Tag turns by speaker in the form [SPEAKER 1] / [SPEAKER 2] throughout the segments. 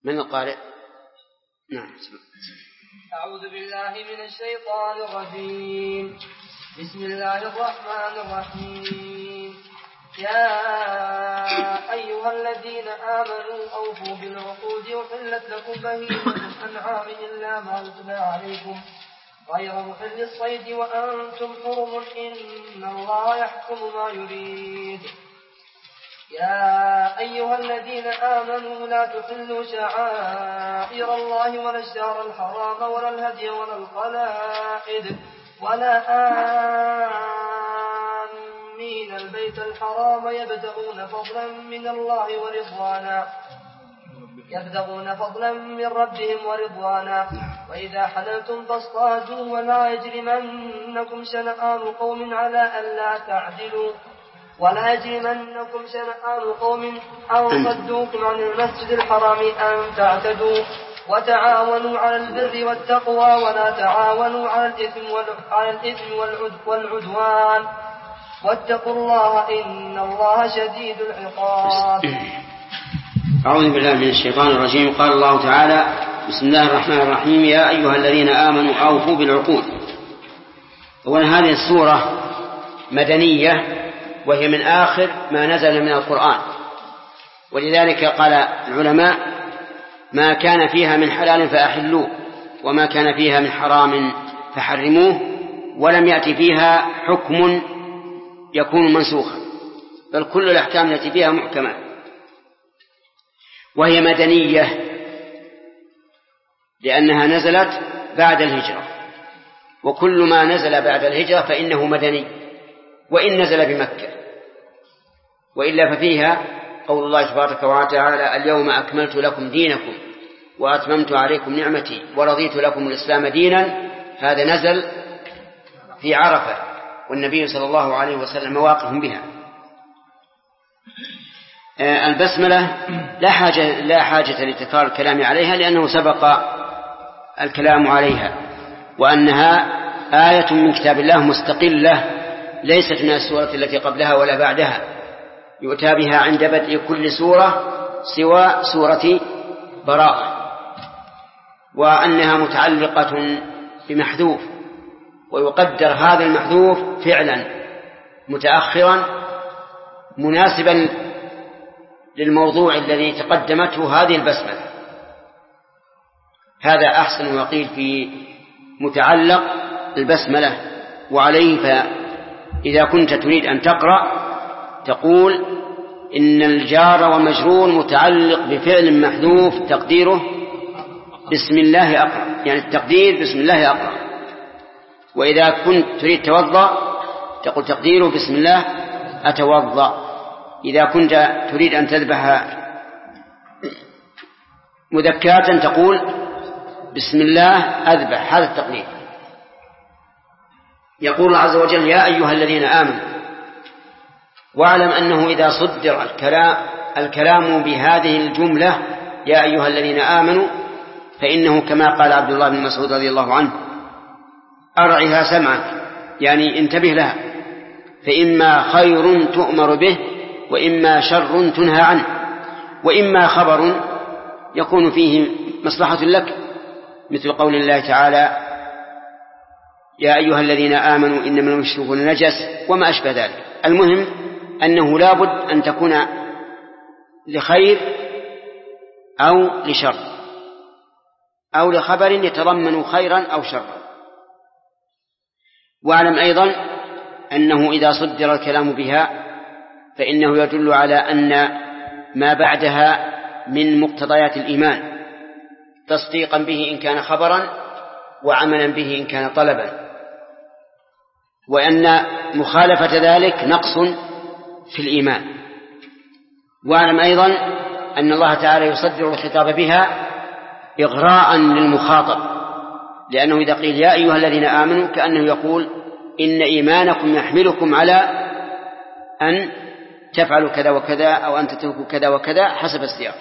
[SPEAKER 1] من القارئ؟ نعم.
[SPEAKER 2] أعوذ بالله من الشيطان الرجيم. بسم الله الرحمن الرحيم. يا أيها الذين آمنوا أوفوا بالعقود وحلت لكم بهيمة الأنعام إلا ما يتلى عليكم غير محل الصيد وأنتم حرم إن الله يحكم ما يريد. يا أيها الذين آمنوا لا تحلوا شعائر الله ولا الشهر الحرام ولا الهدي ولا القلائد ولا آمين البيت الحرام يبتغون فضلا من ربهم ورضوانا وإذا حللتم فاصطادوا ولا يجرمنكم شنآن قوم على ألا تعدلوا أن صدوكم عن المسجد الحرام أن تعتدوا وتعاونوا على البر والتقوى ولا تعاونوا على الإثم والعدوان واتقوا الله إن الله شديد العقاب.
[SPEAKER 1] أعوذ بالله من الشيطان الرجيم. قال الله تعالى: بسم الله الرحمن الرحيم. يا أيها الذين آمنوا أوفوا بالعقود. وهذه السورة مدنية وهي من آخر ما نزل من القرآن، ولذلك قال العلماء: ما كان فيها من حلال فأحلوه وما كان فيها من حرام فحرموه، ولم يأتي فيها حكم يكون منسوخا، بل كل الأحكام التي فيها محكمة. وهي مدنية لأنها نزلت بعد الهجرة، وكل ما نزل بعد الهجرة فإنه مدني وإن نزل بمكة، وإلا ففيها قول الله تبارك وتعالى: اليوم أكملت لكم دينكم وأتممت عليكم نعمتي ورضيت لكم الإسلام دينا. هذا نزل في عرفة، والنبي صلى الله عليه وسلم واقف بها. البسملة لا حاجة لتكرار الكلام عليها، لأنه سبق الكلام عليها، وأنها آية من كتاب الله مستقلة ليست من السورة التي قبلها ولا بعدها، يؤتى بها عند بدء كل سورة سوى سورة براءة، وأنها متعلقة بمحذوف، ويقدر هذا المحذوف فعلا متأخرا مناسبا للموضوع الذي تقدمته هذه البسملة. هذا أحسن وقيل في متعلق البسملة. وعليه فإذا كنت تريد أن تقرأ تقول: إن الجار ومجرور متعلق بفعل محذوف تقديره بسم الله أقرأ، يعني التقدير بسم الله أقرأ. وإذا كنت تريد توضأ تقول تقديره بسم الله أتوضأ. إذا كنت تريد أن تذبح مذكاة تقول بسم الله أذبح. هذا التقدير. يقول الله عز وجل: يا أيها الذين آمنوا. واعلم أنه إذا صدر الكلام بهذه الجملة يا أيها الذين آمنوا فإنه كما قال عبد الله بن مسعود رضي الله عنه: أرعها سمعك، يعني انتبه لها، فإما خير تؤمر به وإما شر تنهى عنه، وإما خبر يكون فيه مصلحة لك، مثل قول الله تعالى: يا أيها الذين آمنوا إنما المشركون نجس وما أشبه ذلك. المهم أنه لابد أن تكون لخير أو لشر أو لخبر يتضمن خيرا أو شرا. واعلم أيضا أنه إذا صدر الكلام بها فإنه يدل على أن ما بعدها من مقتضيات الإيمان، تصديقا به إن كان خبرا وعملا به إن كان طلبا، وأن مخالفة ذلك نقص في الإيمان. واعلم أيضا أن الله تعالى يصدر الخطاب بها إغراء للمخاطب، لأنه إذا قيل يا أيها الذين آمنوا كأنه يقول إن إيمانكم يحملكم على أن تفعلوا كذا وكذا أو أن تتركوا كذا وكذا حسب السياق.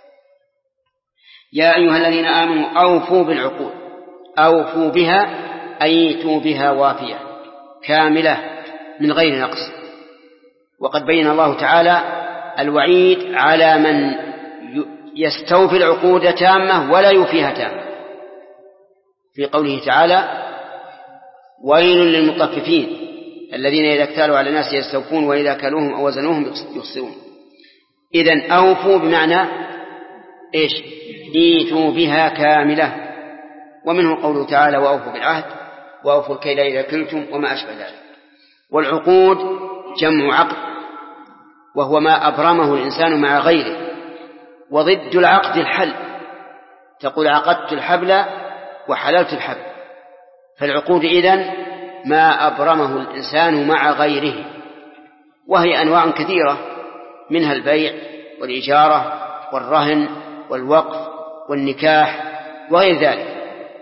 [SPEAKER 1] يا أيها الذين آمنوا أوفوا بالعقود. أوفوا بها أيتوا بها وافية كاملة من غير نقص. وقد بين الله تعالى الوعيد على من يستوفي العقود تامة ولا يوفيها تامة، في قوله تعالى: ويل للمطففين الذين إذا اكتالوا على الناس يستوفون وإذا كالوهم أو وزنوهم يخسرون. إذن أوفوا بمعنى إيش؟ إيتوا بها كاملة. ومنه قوله تعالى: وأوفوا بالعهد وأوفوا الكيل إذا كلتم وما أشبه ذلك. والعقود جمع عقد، وهو ما أبرمه الإنسان مع غيره، وضد العقد الحل، تقول عقدت الحبل وحللت الحبل. فالعقود إذن ما أبرمه الإنسان مع غيره، وهي أنواع كثيرة، منها البيع والإجارة والرهن والوقف والنكاح وغير ذلك.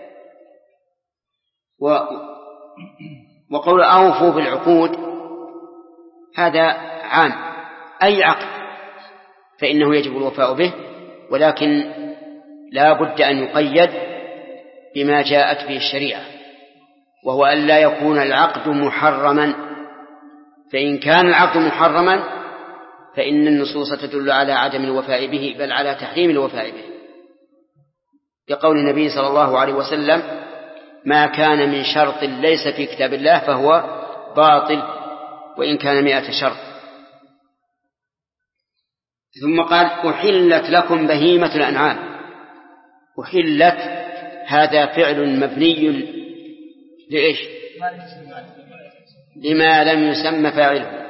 [SPEAKER 1] وقول أوفوا بالعقود هذا عام، أي عقد فإنه يجب الوفاء به، ولكن لا بد أن يقيد بما جاءت به الشريعة، وهو أن لا يكون العقد محرما. فإن كان العقد محرما فإن النصوص تدل على عدم الوفاء به، بل على تحريم الوفاء به، لقول النبي صلى الله عليه وسلم: ما كان من شرط ليس في كتاب الله فهو باطل وإن كان 100 شرط. ثم قال: أحلت لكم بهيمة الأنعام. أحلت هذا فعل مبني لإيش؟ لما لم يسمى فاعله،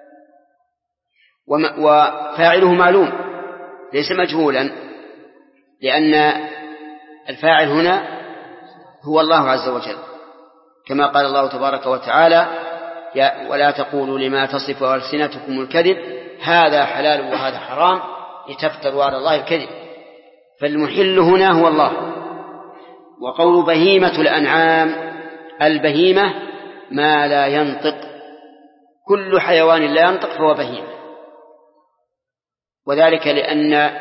[SPEAKER 1] وفاعله معلوم ليس مجهولا، لأن الفاعل هنا هو الله عز وجل، كما قال الله تبارك وتعالى: ولا تقولوا لما تصف ألسنتكم الكذب هذا حلال وهذا حرام لتفتروا على الله الكذب. فالمحل هنا هو الله. وقول بهيمة الأنعام، البهيمة ما لا ينطق، كل حيوان لا ينطق فهو بهيمة، وذلك لأن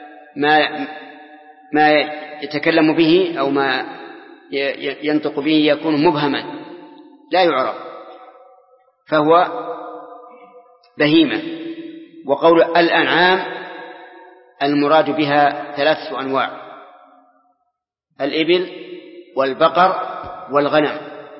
[SPEAKER 1] ما يتكلم به أو ما ينطق به يكون مبهما لا يعرف، فهو بهيمة. وقول الأنعام المراد بها 3 أنواع: الإبل والبقر والغنم.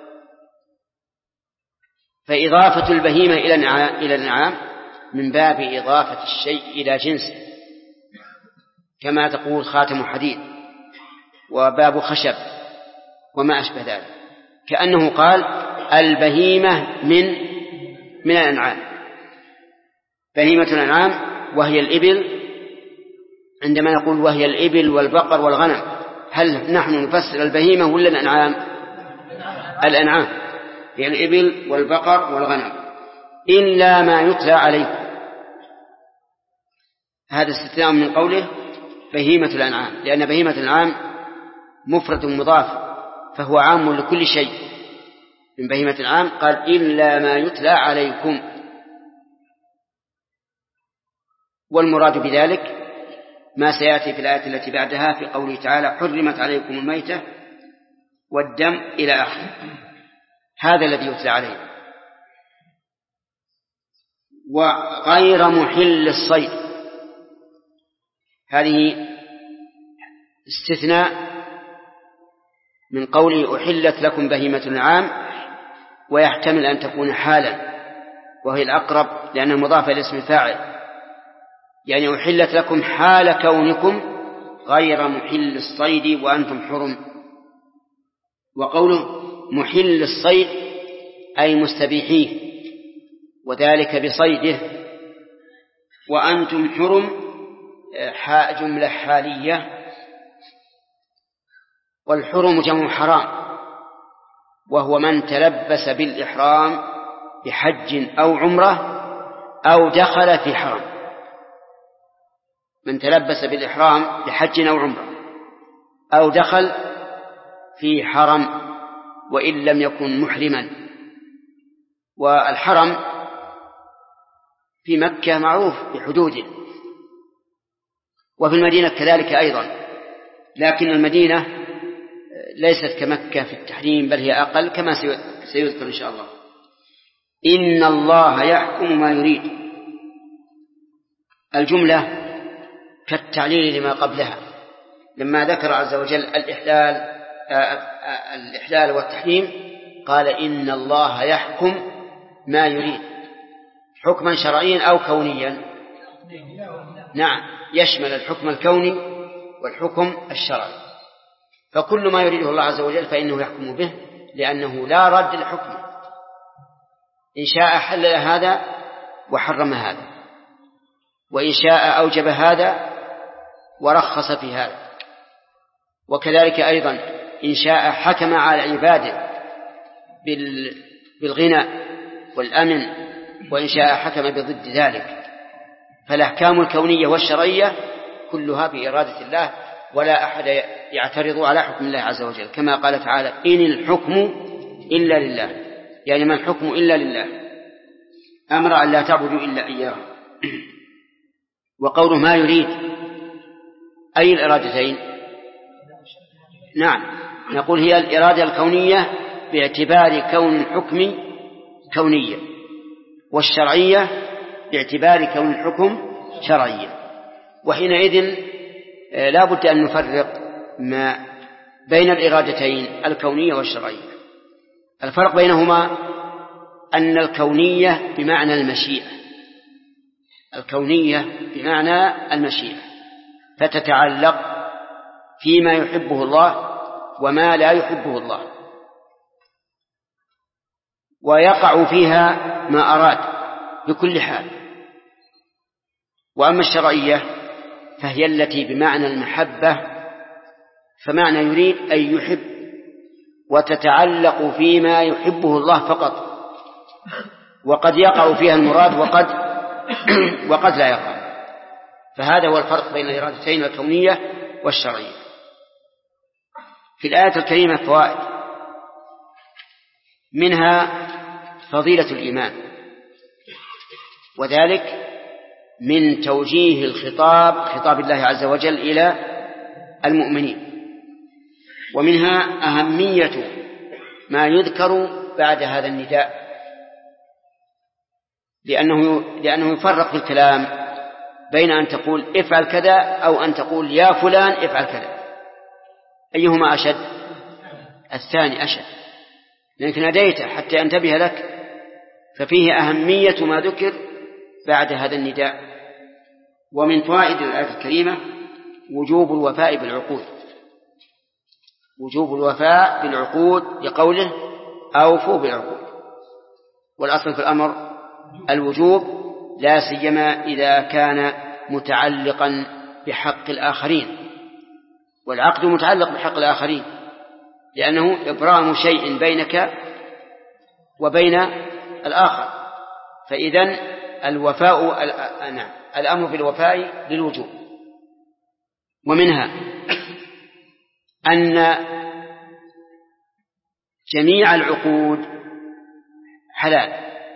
[SPEAKER 1] فإضافة البهيمة إلى الأنعام من باب إضافة الشيء إلى جنسه، كما تقول خاتم حديد وباب خشب وما أشبه ذلك، كأنه قال البهيمة من الأنعام. بهيمة الأنعام وهي الإبل، عندما نقول وهي الإبل والبقر والغنم، هل نحن نفسر البهيمة ولا الأنعام؟ الأنعام هي الإبل والبقر والغنم، إلا ما يتلى عليكم. هذا استثناء من قوله بهيمة الأنعام، لأن بهيمة الأنعام مفرد مضاف، فهو عام لكل شيء. من بهيمة الأنعام قال إلا ما يتلى عليكم. والمراد بذلك ما سيأتي في الآية التي بعدها في قوله تعالى: حرمت عليكم الميتة والدم إلى آخره. هذا الذي يتلى عليه. وغير محل الصيد، هذه استثناء من قوله أحلت لكم بهيمة الأنعام، ويحتمل أن تكون حالا، وهي الأقرب لأنها مضافة لاسم الفاعل، يعني أحلت لكم حال كونكم غير محل الصيد وأنتم حرم. وقوله محل الصيد أي مستبيحيه، وذلك بصيده، وأنتم حرم جملة حالية. والحرم جمع حرام، وهو من تلبس بالإحرام بحج أو عمرة أو دخل في حرم. من تلبس بالإحرام بحج أو عمرة أو دخل في حرم وإن لم يكن محرما. والحرم في مكة معروف بحدوده، وفي المدينة كذلك أيضا، لكن المدينة ليست كمكة في التحريم، بل هي أقل كما سيذكر إن شاء الله. إن الله يحكم ما يريد. الجملة كالتعليل لما قبلها لما ذكر عز وجل الإحلال والتحريم قال إن الله يحكم ما يريد حكما شرعيا أو كونيا. نعم، يشمل الحكم الكوني والحكم الشرعي، فكل ما يريده الله عز وجل فإنه يحكم به لأنه لا رد لحكمه، إن شاء حلل هذا وحرم هذا، وإن شاء أوجب هذا ورخص في هذا، وكذلك أيضا إن شاء حكم على عباده بالغنى والأمن، وإن شاء حكم بضد ذلك. فالأحكام الكونية والشرعية كلها بإرادة الله، ولا أحد يعترض على حكم الله عز وجل، كما قال تعالى إن الحكم إلا لله، يعني ما الحكم إلا لله، أمر أن لا تعبدوا إلا إياه. وقوله ما يريد أي الإرادتين؟ نعم، نقول هي الإرادة الكونية باعتبار كون الحكم كونية، والشرعية باعتبار كون الحكم شرعية. وحينئذ لا بد أن نفرق ما بين الإرادتين الكونية والشرعية. الفرق بينهما أن الكونية بمعنى المشيئة، الكونية بمعنى المشيئة، فتتعلق فيما يحبه الله وما لا يحبه الله، ويقع فيها ما أراد بكل حال. وأما الشرعية فهي التي بمعنى المحبة، فمعنى يريد أن يحب، وتتعلق فيما يحبه الله فقط، وقد يقع فيها المراد وقد لا يقع. فهذا هو الفرق بين الإرادتين الكونية والشرعية. في الآية الكريمة فوائد، منها فضيلة الإيمان، وذلك من توجيه خطاب الله عز وجل إلى المؤمنين، ومنها أهمية ما يذكر بعد هذا النداء، لأنه يفرق في الكلام بين أن تقول افعل كذا أو أن تقول يا فلان افعل كذا، أيهما أشد؟ الثاني أشد، لأنك ناديته حتى ينتبه لك، ففيه أهمية ما ذكر بعد هذا النداء. ومن فوائد الآية الكريمة وجوب الوفاء بالعقود، وجوب الوفاء بالعقود لقوله أوفوا بالعقود، والأصل في الأمر الوجوب، لا سيما إذا كان متعلقا بحق الآخرين، والعقد متعلق بحق الآخرين لأنه إبرام شيء بينك وبين الآخر، فإذن الوفاء الأمر بالوفاء للوجوب. ومنها أن جميع العقود حلال،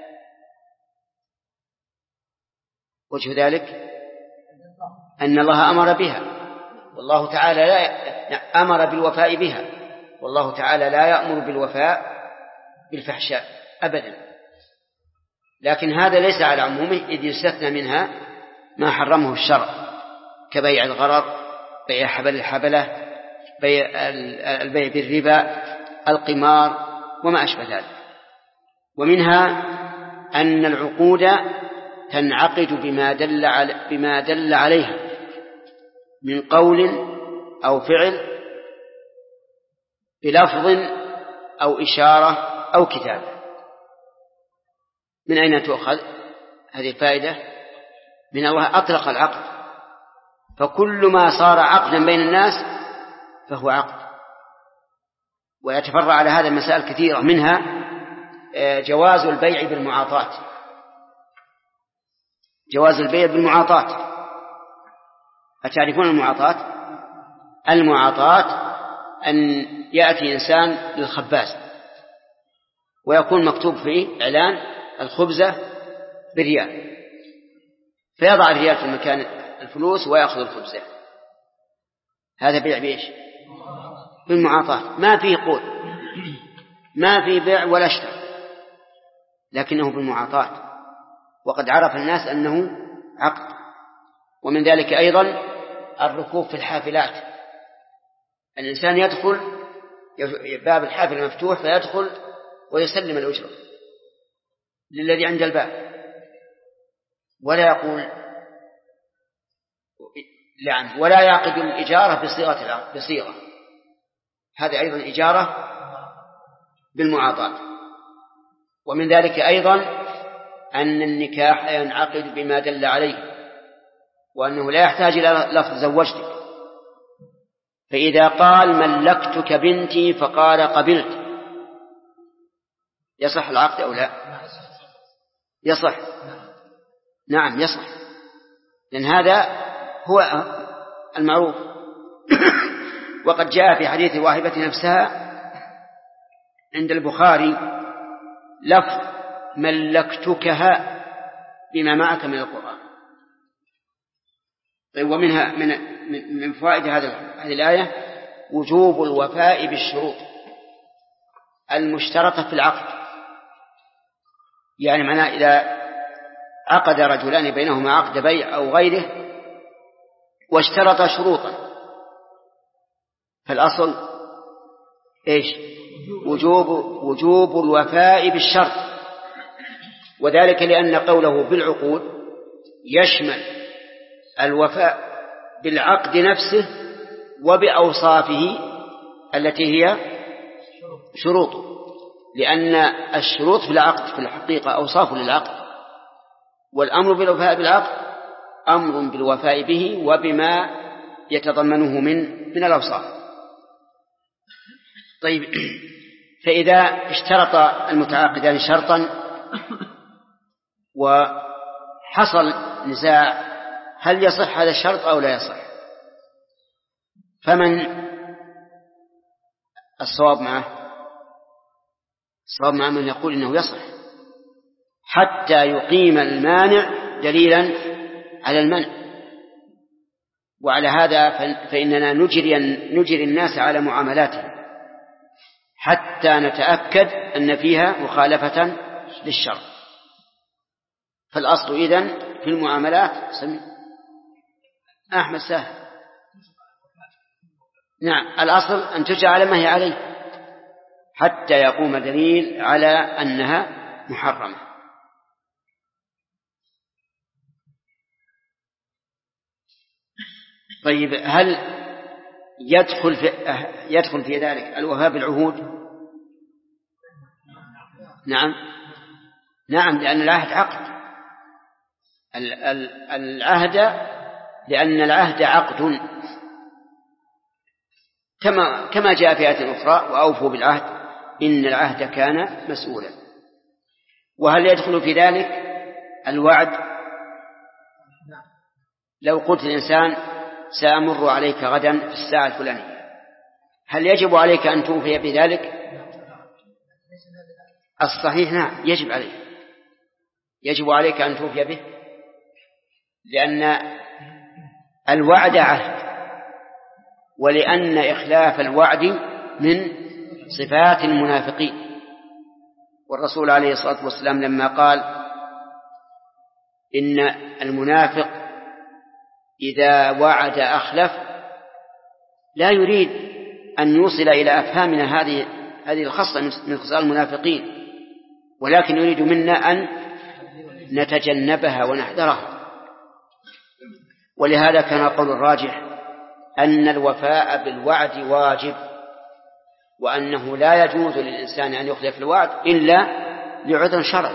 [SPEAKER 1] وجه ذلك أن الله أمر بها، والله تعالى لا أمر بالوفاء بها، والله تعالى لا يأمر بالوفاء بالفحشاء أبدا، لكن هذا ليس على عمومه، إذ يستثنى منها ما حرمه الشرع كبيع الغرر، بيع حبل الحبلة، البيع بالربا، القمار وما أشبه ذلك. ومنها أن العقود تنعقد بما دل عليها من قول أو فعل، بلفظ أو إشارة أو كتابة. من أين تؤخذ هذه الفائدة؟ من الله أطلق العقد، فكل ما صار عقدا بين الناس فهو عقد. ويتفرع على هذا مسائل كثيرة، منها جواز البيع بالمعاطاة، جواز البيع بالمعاطاة. أتعرفون المعاطاة؟ المعاطاة أن يأتي إنسان للخباز ويكون مكتوب فيه إعلان الخبزة بريال، فيضع الريال في مكان الفلوس ويأخذ الخبزة، هذا بيع بإيش؟ بالمعاطاة، ما فيه قول، ما فيه بيع ولا اشتراء، لكنه بالمعاطاة، وقد عرف الناس أنه عقد. ومن ذلك أيضا الركوب في الحافلات. الإنسان يدخل باب الحافل مفتوح فيدخل ويسلم الأجرة للذي عند الباب ولا يقول لعن، ولا يعقد الإجارة بصيغة، هذا أيضا إجارة بالمعاطاة. ومن ذلك أيضا أن النكاح ينعقد بما دل عليه، وأنه لا يحتاج إلى لفظ زوجتك. فإذا قال ملكتك بنتي فقال قبلت، يصح العقد أو لا؟ يصح. نعم يصح، لأن هذا هو المعروف. وقد جاء في حديث واهبة نفسها عند البخاري لفظ ملكتكها بما معك من القرآن. طيب، ومنها من فوائد هذه الآية وجوب الوفاء بالشروط المشترطة في العقد. يعني معناه إذا عقد رجلان بينهما عقد بيع أو غيره واشترط شروطا، فالأصل إيش؟ وجوب الوفاء بالشرط، وذلك لأن قوله بالعقود يشمل الوفاء بالعقد نفسه وبأوصافه التي هي شروط، لأن الشروط في العقد في الحقيقة أوصاف للعقد، والأمر بالوفاء بالعقد أمر بالوفاء به وبما يتضمنه من الأوصاف. طيب، فإذا اشترط المتعاقدان شرطا وحصل نزاع هل يصح هذا الشرط أو لا يصح؟ فمن الصواب معه؟ الصواب مع من يقول إنه يصح حتى يقيم المانع دليلا على المنع. وعلى هذا فإننا نجري الناس على معاملاتهم حتى نتأكد أن فيها مخالفة للشرع. فالأصل إذن في المعاملات أحمد سهل. نعم، الأصل أن تجعل على ما هي عليه حتى يقوم دليل على أنها محرمة. طيب، هل يدخل في ذلك الوفاء بالعهود؟ نعم، لأن العهد عقد. لأن العهد عقد، كما جاء في آية أخرى وأوفوا بالعهد إن العهد كان مسؤولا. وهل يدخل في ذلك الوعد؟ لو قلت الإنسان سأمر عليك غدا في الساعة الفلانية، هل يجب عليك أن توفي بذلك؟ الصحيح نعم، يجب عليك أن توفي به، لأن الوعد عهد، ولأن إخلاف الوعد من صفات المنافقين. والرسول عليه الصلاة والسلام لما قال إن المنافق إذا وعد أخلف لا يريد أن يوصل إلى أفهامنا هذه الخصلة من خصال المنافقين، ولكن يريد منا أن نتجنبها ونحذرها. ولهذا كان قول الراجح أن الوفاء بالوعد واجب، وأنه لا يجوز للإنسان أن يخلف الوعد إلا لعذر شرعي.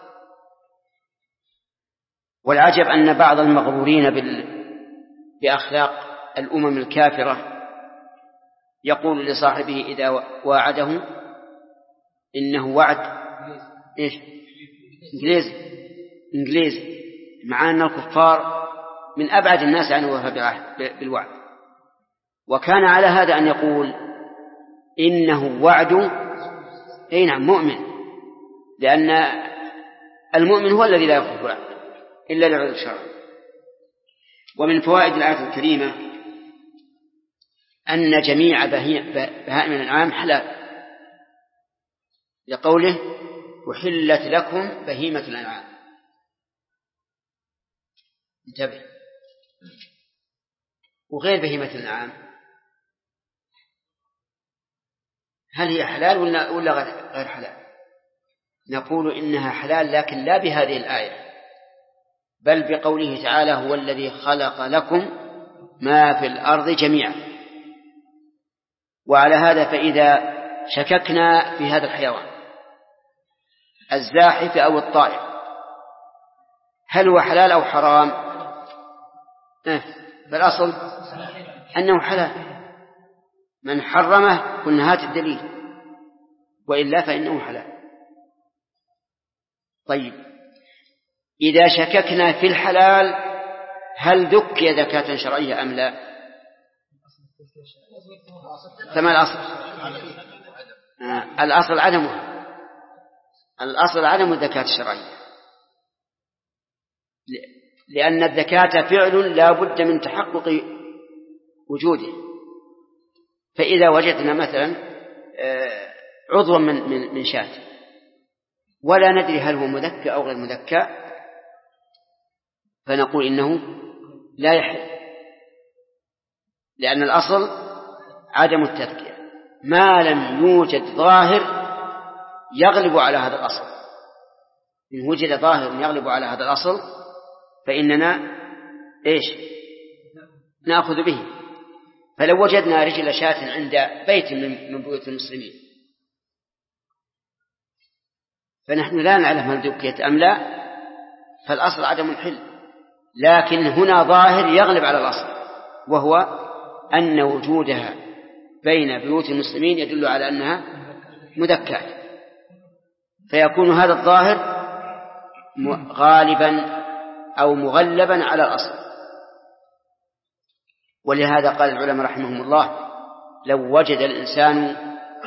[SPEAKER 1] والعجب أن بعض المغرورين بأخلاق الأمم الكافرة يقول لصاحبه إذا واعده إنه وعد إنجليزي، مع أن الكفار من أبعد الناس عن الوفاء بالوعد. وكان على هذا أن يقول إنه وعد مؤمن، لأن المؤمن هو الذي لا يخلف الوعد إلا لعذر شرعي. ومن فوائد الآية الكريمة أن جميع بهائم الأنعام حلال، لقوله أحلت لكم بهيمة الأنعام. انتبه، وغير بهيمة الأنعام هل هي حلال ولا غير حلال؟ نقول إنها حلال، لكن لا بهذه الآية، بل بقوله تعالى هو الذي خلق لكم ما في الأرض جميعا. وعلى هذا فإذا شككنا في هذا الحيوان الزاحف أو الطائر هل هو حلال أو حرام؟ فالأصل أنه حلال، من حرمه قلنا هات الدليل، وإلا فإنه حلال. طيب إذا شككنا في الحلال هل ذكي زكاة شرعية أم لا؟ فما الأصل؟ الأصل عدمها، الأصل عدم الزكاة الشرعية، لأن الزكاة فعل لا بد من تحقق وجوده. فإذا وجدنا مثلا عضوا من شاة ولا ندري هل هو مذكى أو غير مذكى فنقول إنه لا يحل، لأن الأصل عدم التذكية ما لم يوجد ظاهر يغلب على هذا الأصل. إن وجد ظاهر يغلب على هذا الأصل فإننا نأخذ به. فلو وجدنا رجل شاة عند بيت من بيوت المسلمين فنحن لا نعلم هل ذكيت أم لا، فالأصل عدم الحل، لكن هنا ظاهر يغلب على الأصل، وهو أن وجودها بين بيوت المسلمين يدل على أنها مذكاة، فيكون هذا الظاهر غالبا أو مغلبا على الأصل. ولهذا قال العلماء رحمهم الله لو وجد الإنسان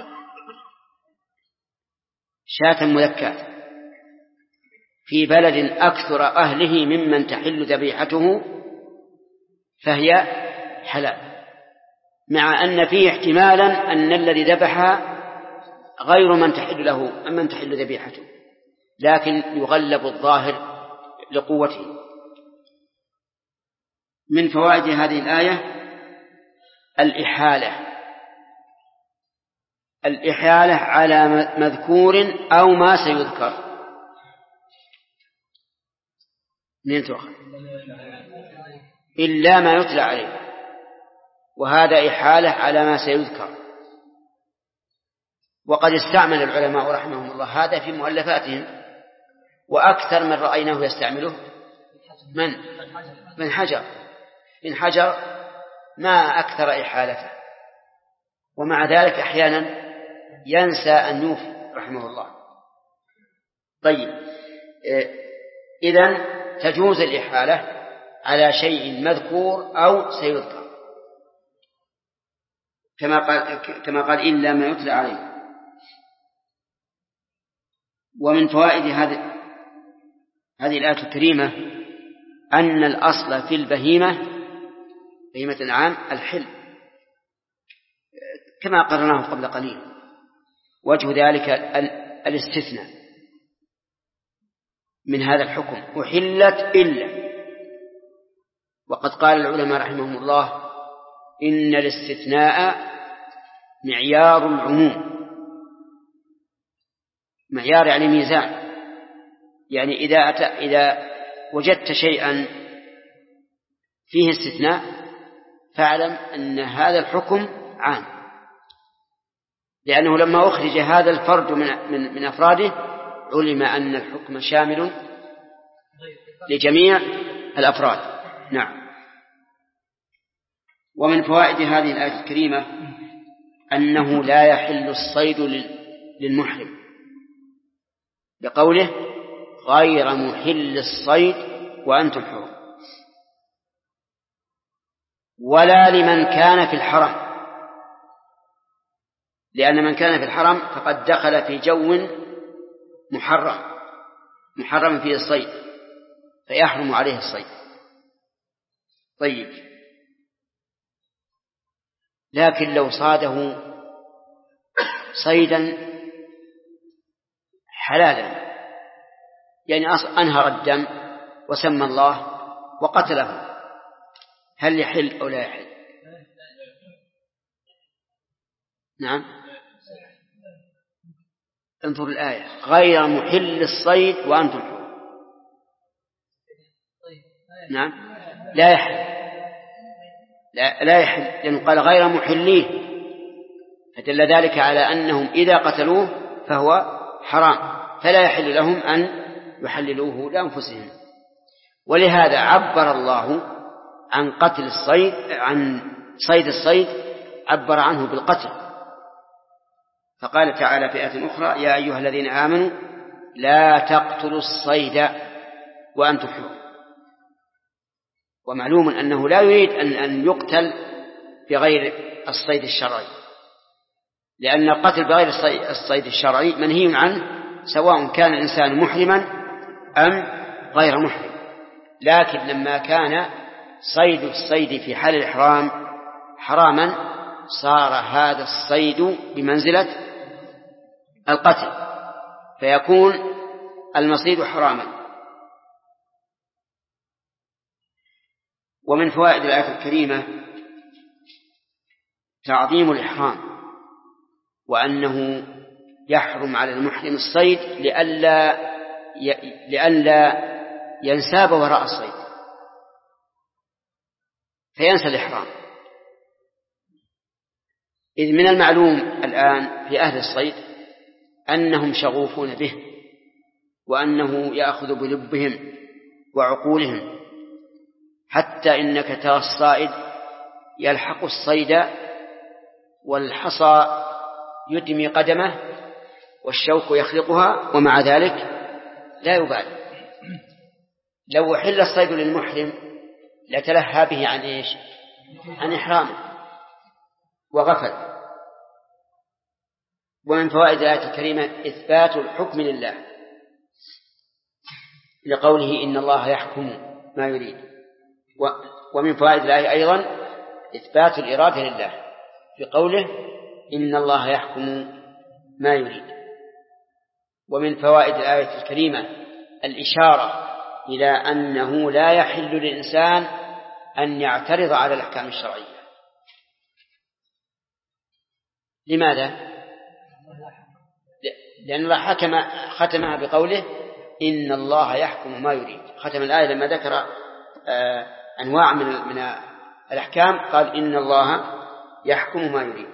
[SPEAKER 1] شاة مذكاة في بلد أكثر أهله ممن تحل ذبيحته فهي حلال، مع أن فيه احتمالا أن الذي ذبحها غير من تحل له أم من تحل ذبيحته، لكن يغلب الظاهر لقوته. من فوائد هذه الآية الإحالة على مذكور أو ما سيذكر. من تؤخذ إلا ما يتلى عليه، وهذا إحالة على ما سيذكر. وقد استعمل العلماء رحمهم الله هذا في مؤلفاتهم، وأكثر من رأيناه يستعمله من حجر ما أكثر إحالته، ومع ذلك أحيانا ينسى أن يوفي رحمه الله. طيب إذن تجوز الإحالة على شيء مذكور أو سيذكر كما قال إلا ما يتلى عليه. ومن فوائد هذه الآية الكريمة أن الأصل في بهيمة الأنعام الحل كما قررناه قبل قليل. وجه ذلك الاستثناء من هذا الحكم أحلت إلا، وقد قال العلماء رحمهم الله إن الاستثناء معيار العموم، معيار يعني ميزان، يعني إذا وجدت شيئا فيه استثناء فاعلم أن هذا الحكم عام، لأنه لما أخرج هذا الفرد من أفراده علم أن الحكم شامل لجميع الأفراد. نعم. ومن فوائد هذه الآية الكريمة أنه لا يحل الصيد للمحرم بقوله غير محل الصيد وأنتم حرم، ولا لمن كان في الحرم، لأن من كان في الحرم فقد دخل في جو محرم فيه الصيد فيحرم عليه الصيد. طيب لكن لو صاده صيدا حلالا يعني أنهر الدم وسمى الله وقتله هل يحل أو لا يحل؟ نعم، انظر الآية: غير محل الصيد وأنتم حرم. نعم، لا يحل، لا يحل، لأنه قال غير محليه، فدل ذلك على أنهم إذا قتلوه فهو حرام، فلا يحل لهم أن يحللوه لأنفسهم. ولهذا عبر الله عن قتل الصيد، عن صيد الصيد عبر عنه بالقتل، فقال تعالى في آية أخرى: يا أيها الذين آمنوا لا تقتلوا الصيد وأنتم حرم. ومعلوم أنه لا يريد أن يقتل بغير الصيد الشرعي، لأن القتل بغير الصيد الشرعي منهي عنه، سواء كان الإنسان محرما أم غير محرم. لكن لما كان صيد الصيد في حال الإحرام حراما، صار هذا الصيد بمنزلة القتل، فيكون المصيد حراما. ومن فوائد الآية الكريمة تعظيم الإحرام، وأنه يحرم على المحرم الصيد لئلا ينساب وراء الصيد فينسى الإحرام. إذ من المعلوم الآن في أهل الصيد أنهم شغوفون به، وأنه يأخذ بلبهم وعقولهم، حتى إنك ترى الصائد يلحق الصيد والحصى يدمي قدمه والشوك يخلقها، ومع ذلك لا يبالي. لو حل الصيد للمحرم لتلهى به عن إيش؟ عن إحرامه وغفل. ومن فوائد الآية الكريمة إثبات الحكم لله، لقوله إن الله يحكم ما يريد. ومن فوائد الآية أيضا إثبات الإرادة لله، بقوله إن الله يحكم ما يريد. ومن فوائد الآية الكريمة الإشارة إلى أنه لا يحل للإنسان أن يعترض على الأحكام الشرعية. لماذا؟ لأن الله ختمها بقوله إن الله يحكم ما يريد. ختم الآية لما ذكر أنواع من الأحكام قال إن الله يحكم ما يريد.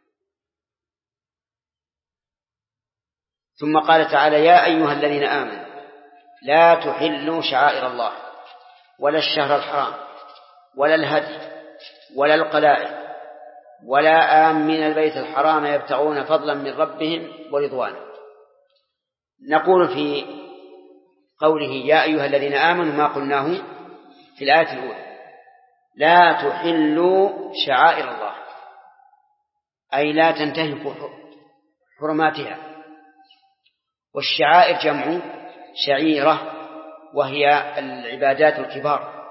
[SPEAKER 1] ثم قال تعالى: يا أيها الذين آمنوا لا تحلوا شعائر الله ولا الشهر الحرام ولا الهدي ولا القلائد ولا آمين البيت الحرام يبتغون فضلا من ربهم ورضوانا. نقول في قوله يا أيها الذين آمنوا ما قلناه في الآية الأولى: لا تحلوا شعائر الله، أي لا تنتهكوا حرماتها. والشعائر جمع شعيرة، وهي العبادات الكبار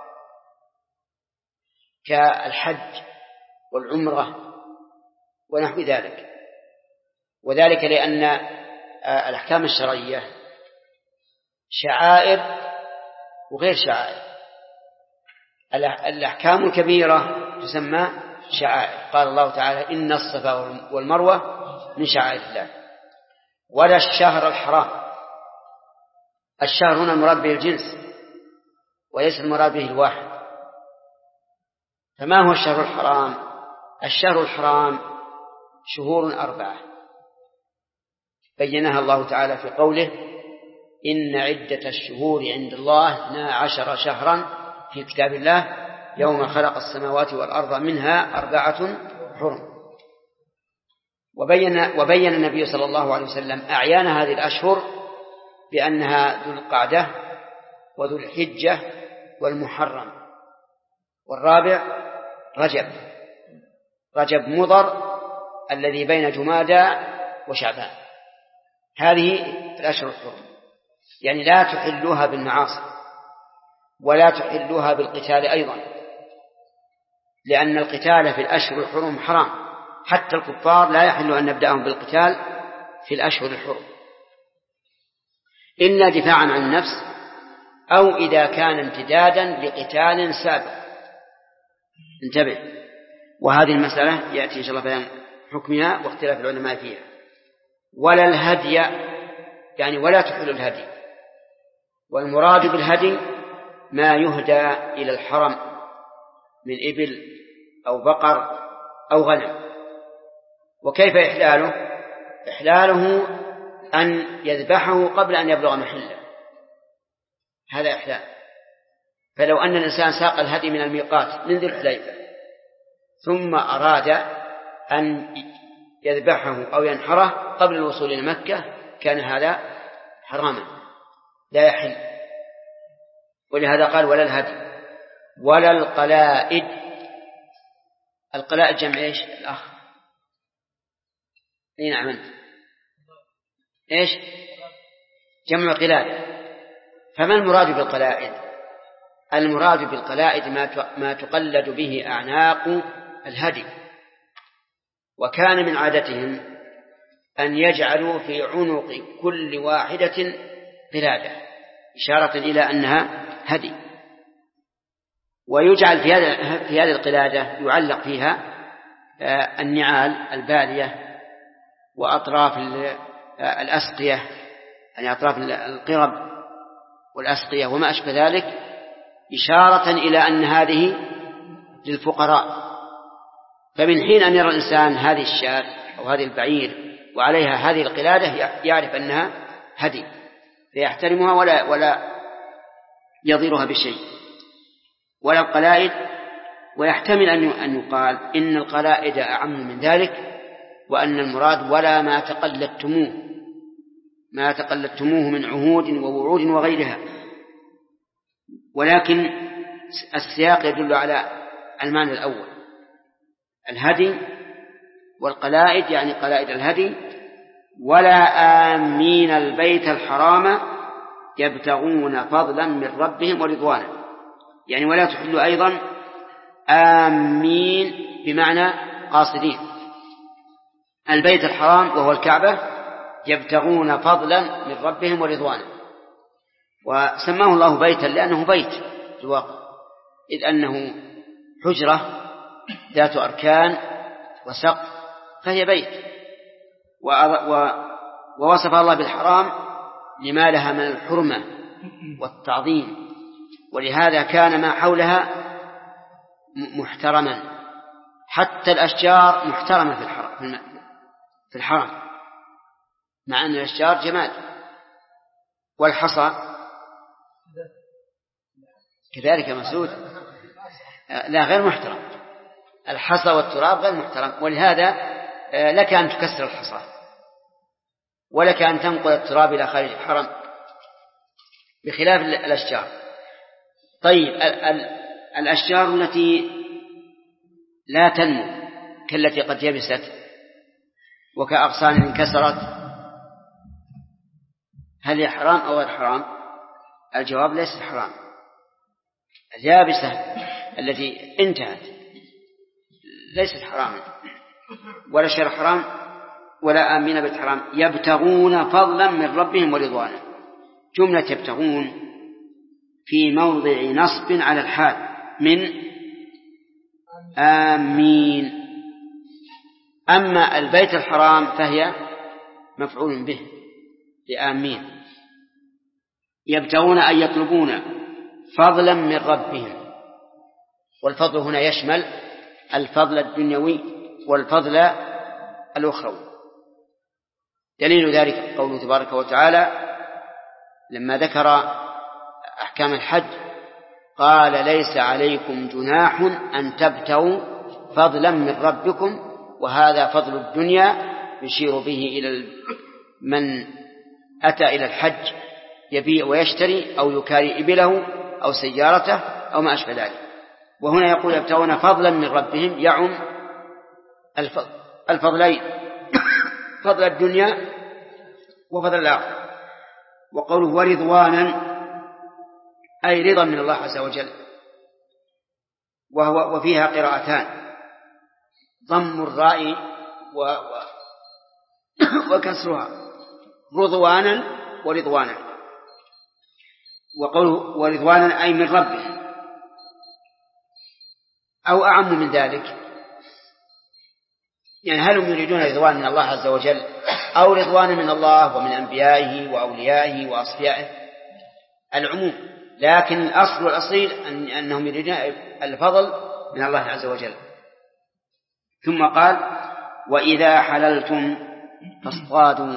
[SPEAKER 1] كالحج والعمرة ونحو ذلك. وذلك لأن الأحكام الشرعية شعائر وغير شعائر. الأحكام الكبيرة تسمى شعائر، قال الله تعالى: إن الصفا والمروة من شعائر الله. ولا الشهر الحرام. الشهر هنا المراد به الجنس وليس المراد به الواحد. فما هو الشهر الحرام؟ الشهر الحرام شهور 4 بينها الله تعالى في قوله: إن عدة الشهور عند الله 12 شهرا في كتاب الله يوم خلق السماوات والأرض منها 4 حرم. وبين النبي صلى الله عليه وسلم أعيان هذه الأشهر بأنها ذو القعدة وذو الحجة والمحرم، والرابع رجب مضر الذي بين جمادى وشعبان. هذه الأشهر الحرم، يعني لا تحلوها بالمعاصي ولا تحلوها بالقتال أيضا، لأن القتال في الأشهر الحرم حرام. حتى الكفار لا يحل أن نبدأهم بالقتال في الأشهر الحرم إلا دفاعا عن النفس، أو إذا كان امتدادا لقتال سابق. انتبه. وهذه المسألة يأتي إن شاء الله بيان حكمها واختلاف العلماء فيها. ولا الهدي يعني ولا تحل الهدي، والمراد بالهدي ما يهدى إلى الحرم من إبل أو بقر أو غنم. وكيف إحلاله؟ إحلاله أن يذبحه قبل أن يبلغ محله، هذا إحلال. فلو أن الإنسان ساق الهدي من الميقات من ذي الحليفة ثم أراد أن يذبحه أو ينحره قبل الوصول إلى مكة كان هذا حراما لا يحل. ولهذا قال ولا الهدي ولا القلائد. القلائد جمع إيش الأخ؟ نعم أنت إيش؟ جمع قلادة. فما المراد بالقلائد؟ المراد بالقلائد ما تقلد به أعناق الهدي. وكان من عادتهم أن يجعلوا في عنق كل واحدة قلادة إشارة إلى أنها هدي، ويجعل في هذه القلادة يعلق فيها النعال البالية وأطراف الأسقية، يعني أطراف القرب والأسقية وما أشبه ذلك، إشارة إلى أن هذه للفقراء. فمن حين أن يرى الإنسان هذه الشاة أو هذه البعير وعليها هذه القلادة يعرف أنها هدي فيحترمها ولا يضيرها بشيء. ولا القلائد. ويحتمل أن يقال إن القلائد أعم من ذلك، وأن المراد ولا ما تقلدتموه من عهود ووعود وغيرها. ولكن السياق يدل على المعنى الأول الهدي، والقلائد يعني قلائد الهدي. ولا آمين البيت الحرام يبتغون فضلا من ربهم ورضوانا، يعني ولا تحلوا أيضا آمين بمعنى قاصدين البيت الحرام وهو الكعبة يبتغون فضلا من ربهم ورضوانا. وسماه الله بيتا لأنه بيت في الواقع، إذ أنه حجرة ذات أركان وسقف فهي بيت. ووصف الله بالحرام لما لها من الحرمة والتعظيم، ولهذا كان ما حولها محترما، حتى الأشجار محترمة في الحرم، مع أن الأشجار جماد. والحصى كذلك مسعود لا غير محترم، الحصى والتراب غير محترم. ولهذا لك أن تكسر الحصى ولك أن تنقل التراب إلى خارج الحرم بخلاف الأشجار. طيب الأشجار التي لا تنمو كالتي قد يبست وكأغصان انكسرت هل هي حرام أو غير حرام؟ الجواب ليس حرام. اليابسة التي انتهت ليست حراما، ولا شر حرام ولا آمين بالحرام. يبتغون فضلا من ربهم ورضوانا. جملة يبتغون في موضع نصب على الحال من آمين. أما البيت الحرام فهي مفعول به لآمين. يبتغون أن يطلبون فضلا من ربهم، والفضل هنا يشمل الفضل الدنيوي والفضل الأخروي. دليل ذلك قوله تبارك وتعالى لما ذكر أحكام الحج قال ليس عليكم جناح أن تبتغوا فضلا من ربكم، وهذا فضل الدنيا يشير به إلى من أتى إلى الحج يبيع ويشتري أو يكاري إبله أو سيارته أو ما أشبه ذلك. وهنا يقول يبتغون فضلا من ربهم يعم الفضلين فضل الدنيا وفضل الآخرة. وقوله ورضوانا أي رضا من الله عز وجل، وفيها قراءتان ضم الراء وكسرها رضوانا ورضوانا. وقوله ورضوانا أي من ربه. أو أعم من ذلك، يعني هل هم يريدون رضوان من الله عز وجل أو رضوان من الله ومن أنبيائه وأوليائه وأصفيائه؟ العموم، لكن الأصل والأصيل أنهم يريدون الفضل من الله عز وجل. ثم قال وإذا حللتم فاصطادوا.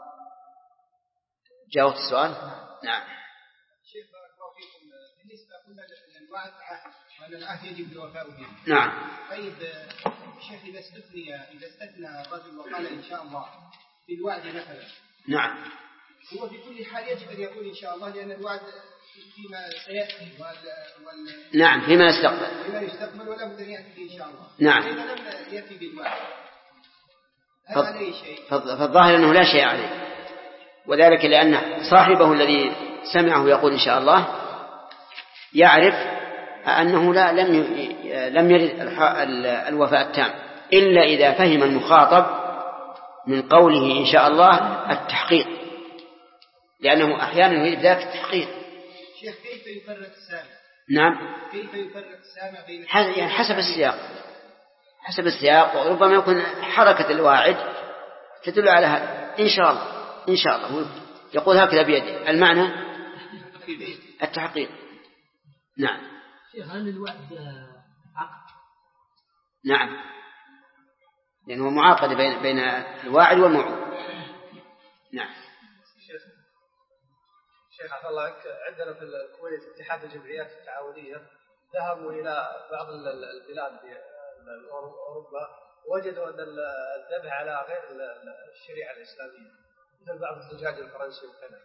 [SPEAKER 1] جاوبت السؤال؟ نعم.
[SPEAKER 3] شيخ بارك الله فيكم، بالنسبة قلنا للوعد وأن العهد يجب الوفاء به.
[SPEAKER 1] نعم.
[SPEAKER 3] طيب شيخ إذا استثنى الرجل وقال إن شاء الله في الوعد مثلا.
[SPEAKER 1] نعم.
[SPEAKER 3] هو في كل حال يجب أن يكون إن شاء الله، لأن الوعد فيما سيأتي
[SPEAKER 1] نعم فيما
[SPEAKER 3] يستقبل ولا بد أن يأتي إن شاء الله.
[SPEAKER 1] نعم.
[SPEAKER 3] إذا لم يأتي بالوعد هل عليه شيء؟
[SPEAKER 1] فالظاهر أنه لا شيء عليه، وذلك لأن صاحبه الذي سمعه يقول إن شاء الله يعرف أنه لم يرد الوفاء التام، إلا إذا فهم المخاطب من قوله إن شاء الله التحقيق، لأنه أحيانا يريد ذلك التحقيق.
[SPEAKER 3] شيخ كيف يفرق السامع؟
[SPEAKER 1] نعم.
[SPEAKER 3] كيف يفرق السامع بين
[SPEAKER 1] يعني حسب السياق، وربما يكون حركة الواعد تدل على هذا إن شاء الله. إن شاء الله يقول هكذا بيده، المعنى التحقيق. نعم.
[SPEAKER 4] هل الوعد عقد؟
[SPEAKER 1] نعم، لأنه معاقد بين الواعد والموعود. نعم.
[SPEAKER 5] شيخ عفوا الله عنك، عندنا في الكويت اتحاد الجمعيات التعاونية ذهبوا إلى بعض البلاد في أوروبا، وجدوا أن الذبح على غير الشريعة الإسلامية، مثل بعض الدجاج الفرنسي وكذا.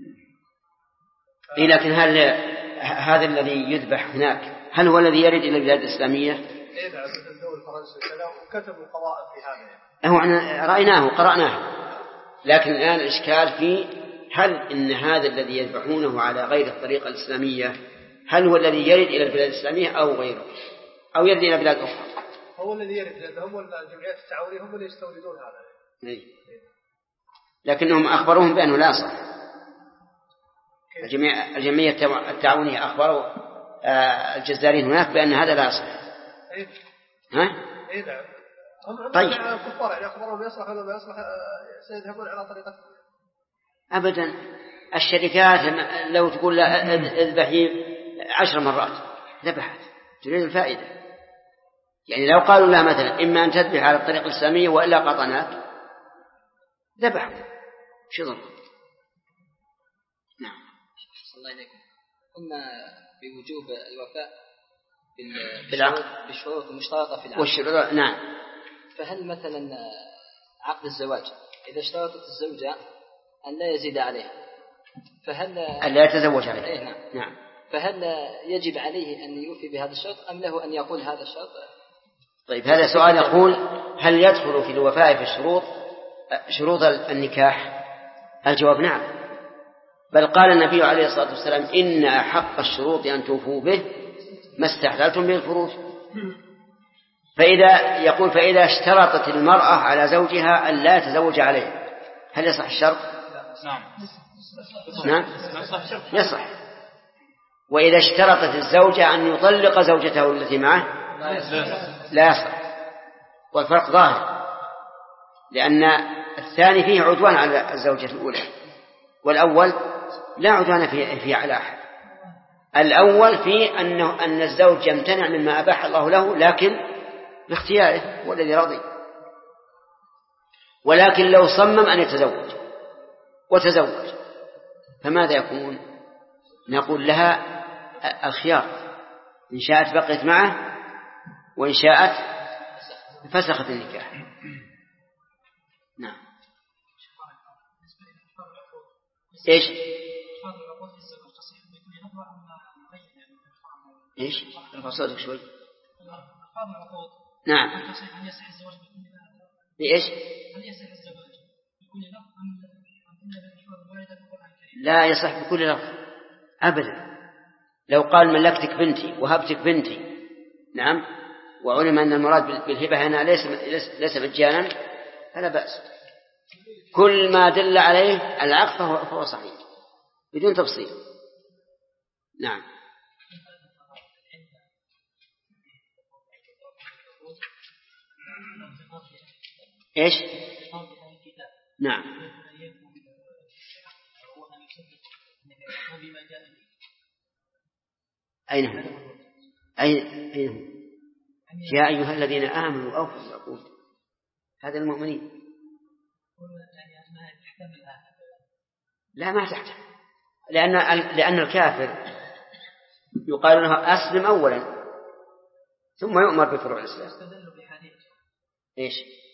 [SPEAKER 1] لكن هل هذا الذي يذبح هناك هل هو الذي يرد إلى البلاد الإسلامية؟
[SPEAKER 5] إيه نعم، مثل الدول الفرنسي وكذا، وكتبوا قواعد في هذا.
[SPEAKER 1] هو رأيناه وقرأناه، لكن الآن الإشكال في هل إن هذا الذي يذبحونه على غير الطريقة الإسلامية هل هو الذي يرد إلى البلاد الإسلامية أو غيره، أو يرد إلى بلاد أخرى؟
[SPEAKER 5] هو الذي يرد، لأن هم الجمعيات التعاونية هم اللي يستوردون هذا.
[SPEAKER 1] لكنهم أخبروهم بأنه لا صح. الجمعية التعاونية أخبروا الجزارين هناك بأن هذا لا صح. ها؟
[SPEAKER 5] إيه نعم.
[SPEAKER 1] طيب.
[SPEAKER 5] الكفار يعني أخبرهم يصلح ولا ما يصلح سيذهبون على طريقة.
[SPEAKER 1] أبدا، الشركات لو تقول لا اذبحي 10 مرات ذبحت، تريد الفائدة. يعني لو قالوا لها مثلا إما أن تذبح على الطريقة الإسلامية وإلا قطناك ذبحوا، شو ضر؟ نعم.
[SPEAKER 4] صلى الله عليكم. قلنا بوجوب الوفاء بالشروط المشترطة في العقد
[SPEAKER 1] والشروط. نعم.
[SPEAKER 4] فهل مثلا عقد الزواج إذا اشترطت الزوجة أن لا يزيد عليها فهل
[SPEAKER 1] أن لا يتزوج عليها؟
[SPEAKER 4] إيه نعم.
[SPEAKER 1] نعم.
[SPEAKER 4] فهل يجب عليه أن يوفي بهذا الشرط أم له أن يقول هذا الشرط؟
[SPEAKER 1] طيب هذا سؤال يقول هل يدخل في الوفاء في شروط النكاح؟ الجواب نعم، بل قال النبي عليه الصلاة والسلام إن أحق الشروط أن توفوا به ما استحللتم به الفروج. فإذا اشترطت المرأة على زوجها أن لا يتزوج عليها هل يصح الشرط؟ نعم يصح. وإذا اشترطت الزوجة أن يطلق زوجته التي معه لا يصح، والفرق ظاهر، لأن الثاني فيه عدوان على الزوجة الأولى، والأول لا عدوان فيه على أحد. الأول فيه أن الزوج يمتنع مما أباح الله له لكن باختياره، هو الذي رضي. ولكن لو صمم أن يتزوج وتزوج فماذا يكون؟ نقول لها الخيار، إن شاءت بقيت معه وإن شاءت فسخت النكاح. نعم. إيش؟ إيش؟ رفع صوتك شوي. نعم. بإيش؟ لا يصح بكل لفظ أبدا. لو قال ملكتك بنتي وهبتك بنتي، نعم، وعلم أن المراد بالهبة هنا ليس مجانا فلا بأس. كل ما دل عليه العقد فهو صحيح بدون تفصيل. نعم. إيش؟ نعم. أين يا أيها الذين آمنوا أوفوا بالعقود، هذا المؤمنين. لا ما تحتمل، لأن الكافر يقال له أسلم أولا ثم يؤمر بفروع الإسلام. إيش؟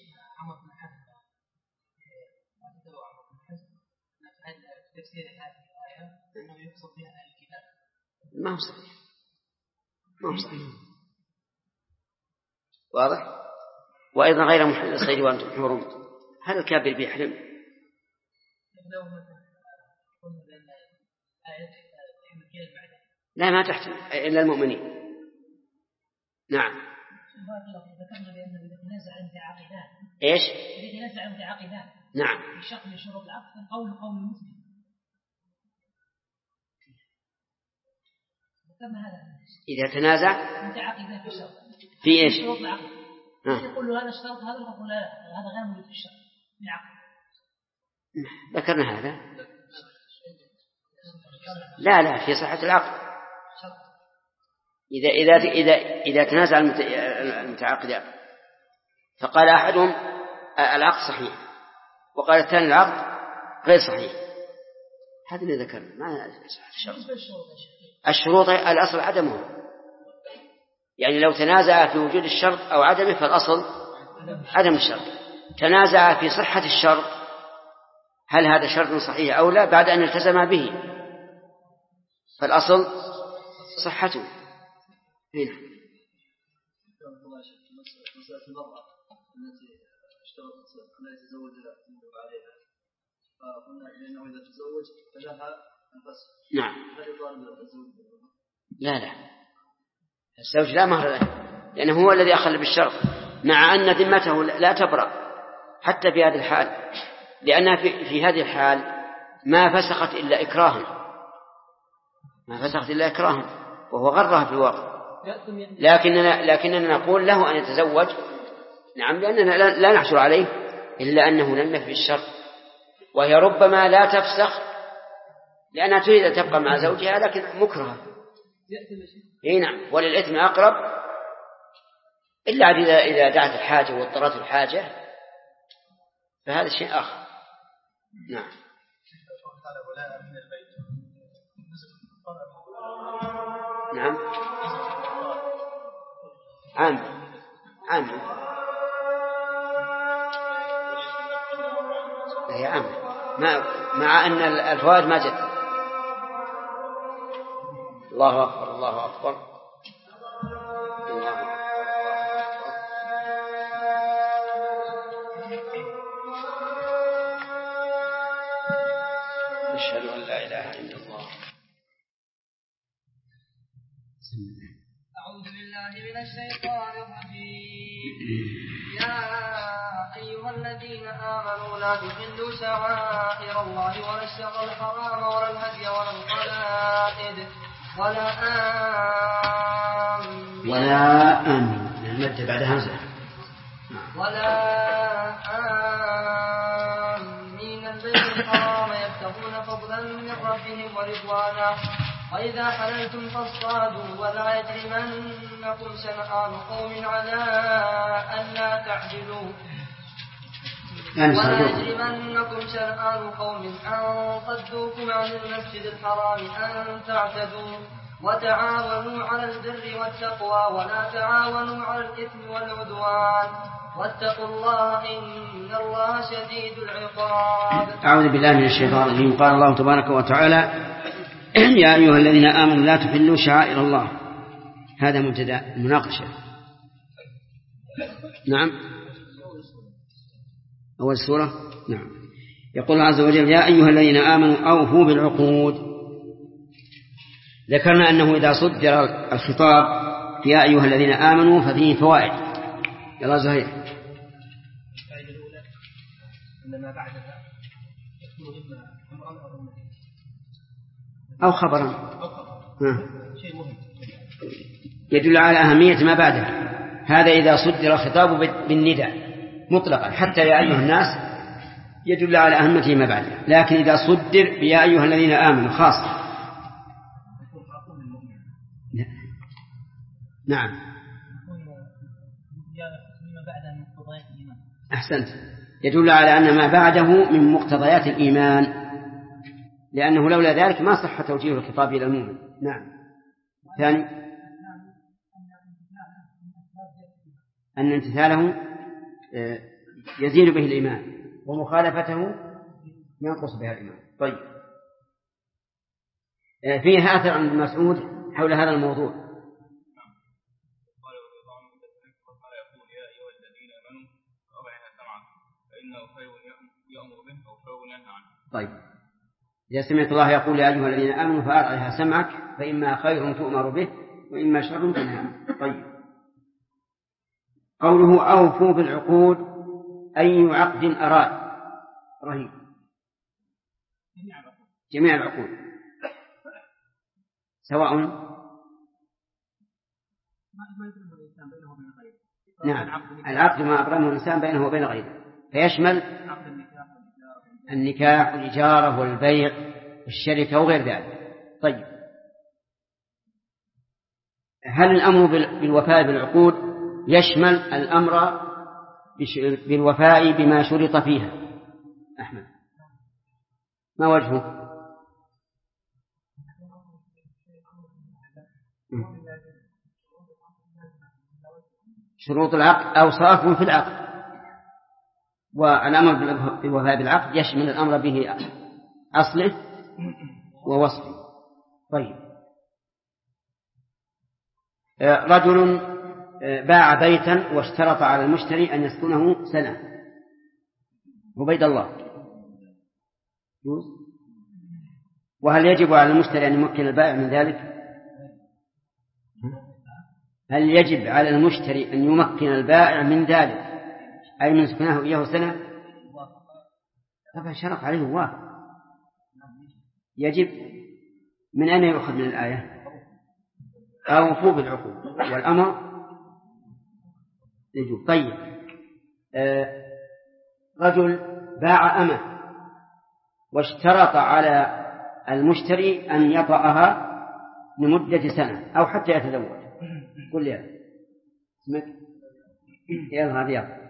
[SPEAKER 1] ما هو صحيح. واضح. وأيضا غير محل الصيد وأنتم حرم، هل الكافر بيحرم؟ لا ما تحتمل إلا المؤمنين. نعم. إيش؟
[SPEAKER 6] يتنازع المتعاقدان.
[SPEAKER 1] نعم.
[SPEAKER 6] في شرط من شروط العقد قول المسلم.
[SPEAKER 1] إذا تنازع
[SPEAKER 6] متعاقدان في الشرط.
[SPEAKER 1] في إيش؟
[SPEAKER 6] شروط العقد. يقول له هذا الشرط هذا يقول لا هذا غير موجود في الشرط في العقد.
[SPEAKER 1] ذكرنا هذا. لا في صحة العقد. إذا تنازع المتعاقدان فقال أحدهم العقد صحيح وقال الثاني العقد غير صحيح، هذا اللي ذكرنا. ما الشروط الأصل عدمه، يعني لو تنازع في وجود الشرط أو عدمه فالأصل عدم الشرط. تنازع في صحة الشرط، هل هذا شرط صحيح أو لا، بعد أن التزم به فالأصل صحته. هنا
[SPEAKER 5] مسألة المرأة التي اشترطت أن لا يتزوج عليها، فقلنا إنه إذا تزوج فلها الفسخ.
[SPEAKER 1] نعم.
[SPEAKER 5] هل يطالب الزوج؟
[SPEAKER 1] لا الزوج لا مهر له، لأنه هو الذي أخل بالشرط، مع أن ذمته لا تبرأ حتى في هذه الحال، لأنها في هذه الحال ما فسخت إلا إكراها وهو غرها في الواقع. لكننا نقول له أن يتزوج، نعم، لأننا لا نحصل عليه إلا أنه لم يفي الشرط، وهي ربما لا تفسخ لأنها تريد أن تبقى مع زوجها لكن مكرهة. نعم، وللإثم أقرب إلا إذا دعت الحاجة واضطرت الحاجة فهذا شيء آخر. نعم. نعم. عام هي عام، مع أن الفوائد ما جت. الله أكبر الله أكبر الله أكبر. أشهد أن لا إله إلا الله.
[SPEAKER 2] أعوذ بالله من الشيطان الرجيم. يا أيها الذين آمنوا لا تحلوا شعائر الله ولا الشهر الحرام ولا الهدي ولا القلائد ولا
[SPEAKER 1] المد بعد همزة.
[SPEAKER 2] ولا آمين البيت الحرام يبتغون فضلا من ربهم ورضوانا وإذا حللتم فاصطادوا ولا يجرمنكم شنآن قوم على ألا تعدلوا ولا يجرمنكم شنآن قوم أن صدوكم عن المسجد الحرام أن تعتدوا وتعاونوا على البر والتقوى ولا تعاونوا على الإثم والعدوان واتقوا الله إن الله شديد العقاب.
[SPEAKER 1] أعوذ بالله من الشيطان الرجيم. قال الله تبارك وتعالى: يا أيها الذين آمنوا لا تحلوا شعائر الله. هذا مبتدأ المناقشة. نعم، أول سورة. نعم. يقول الله عز وجل: يا أيها الذين آمنوا أوفوا بالعقود. ذكرنا أنه إذا صدر الخطاب يا أيها الذين آمنوا ففيه فوائد. يلا زهير.
[SPEAKER 3] الفائدة الأولى أن ما بعدها يكون إما أمرا
[SPEAKER 1] أو خبرا
[SPEAKER 3] شيء مهم
[SPEAKER 1] يدل على أهمية ما بعدها. هذا إذا صدر الخطاب بالنداء مطلقا حتى يا أيها الناس يدل على أهمته ما بعده، لكن إذا صدر بيا أيها الذين آمنوا خاصة. نعم أحسنت، يدل على أن ما بعده من مقتضيات الإيمان، لأنه لولا ذلك ما صح توجيه الخطاب إلى المؤمن. نعم. ثاني أن امتثاله يزيد به الإيمان ومخالفته ينقص بها الإيمان. طيب، فيه آثر عن ابن مسعود حول هذا الموضوع. طيب، إذا سمعت الله يقول يا أيها الذين آمنوا فأرعها سمعك فإما خير تؤمر به وإما شر تنهى عنه. طيب، قوله أوفوا بالعقود أي عقد أراد رهيب، جميع العقود سواء. نعم، العقد ما أبرمه الإنسان بينه وبين غيره، فيشمل النكاح والإجارة والبيع والشركة وغير ذلك. طيب، هل الأمر بالوفاء بالعقود يشمل الأمر بالوفاء بما شرط فيها؟ أحمد، ما وجهه؟ شروط العقد أوصاف في العقد، والأمر بالوفاء بالعقد يشمل الأمر به أصله ووصفه. طيب، رجل باع بيتا واشترط على المشتري أن يسكنه سنة، عبيد الله، وهل يجب على المشتري أن يمكن البائع من ذلك؟ هل يجب على المشتري أن يمكن البائع من ذلك، أي من سكنه إياه سنة؟ طبعا شرط عليه وافق، يجب. من أين يؤخذ من الآية؟ أوفوا بالعقود والأمر يجب. طيب، رجل باع أمة واشترط على المشتري أن يطأها لمدة سنة أو حتى يتزوج. قل يا اسمك يلا هذه.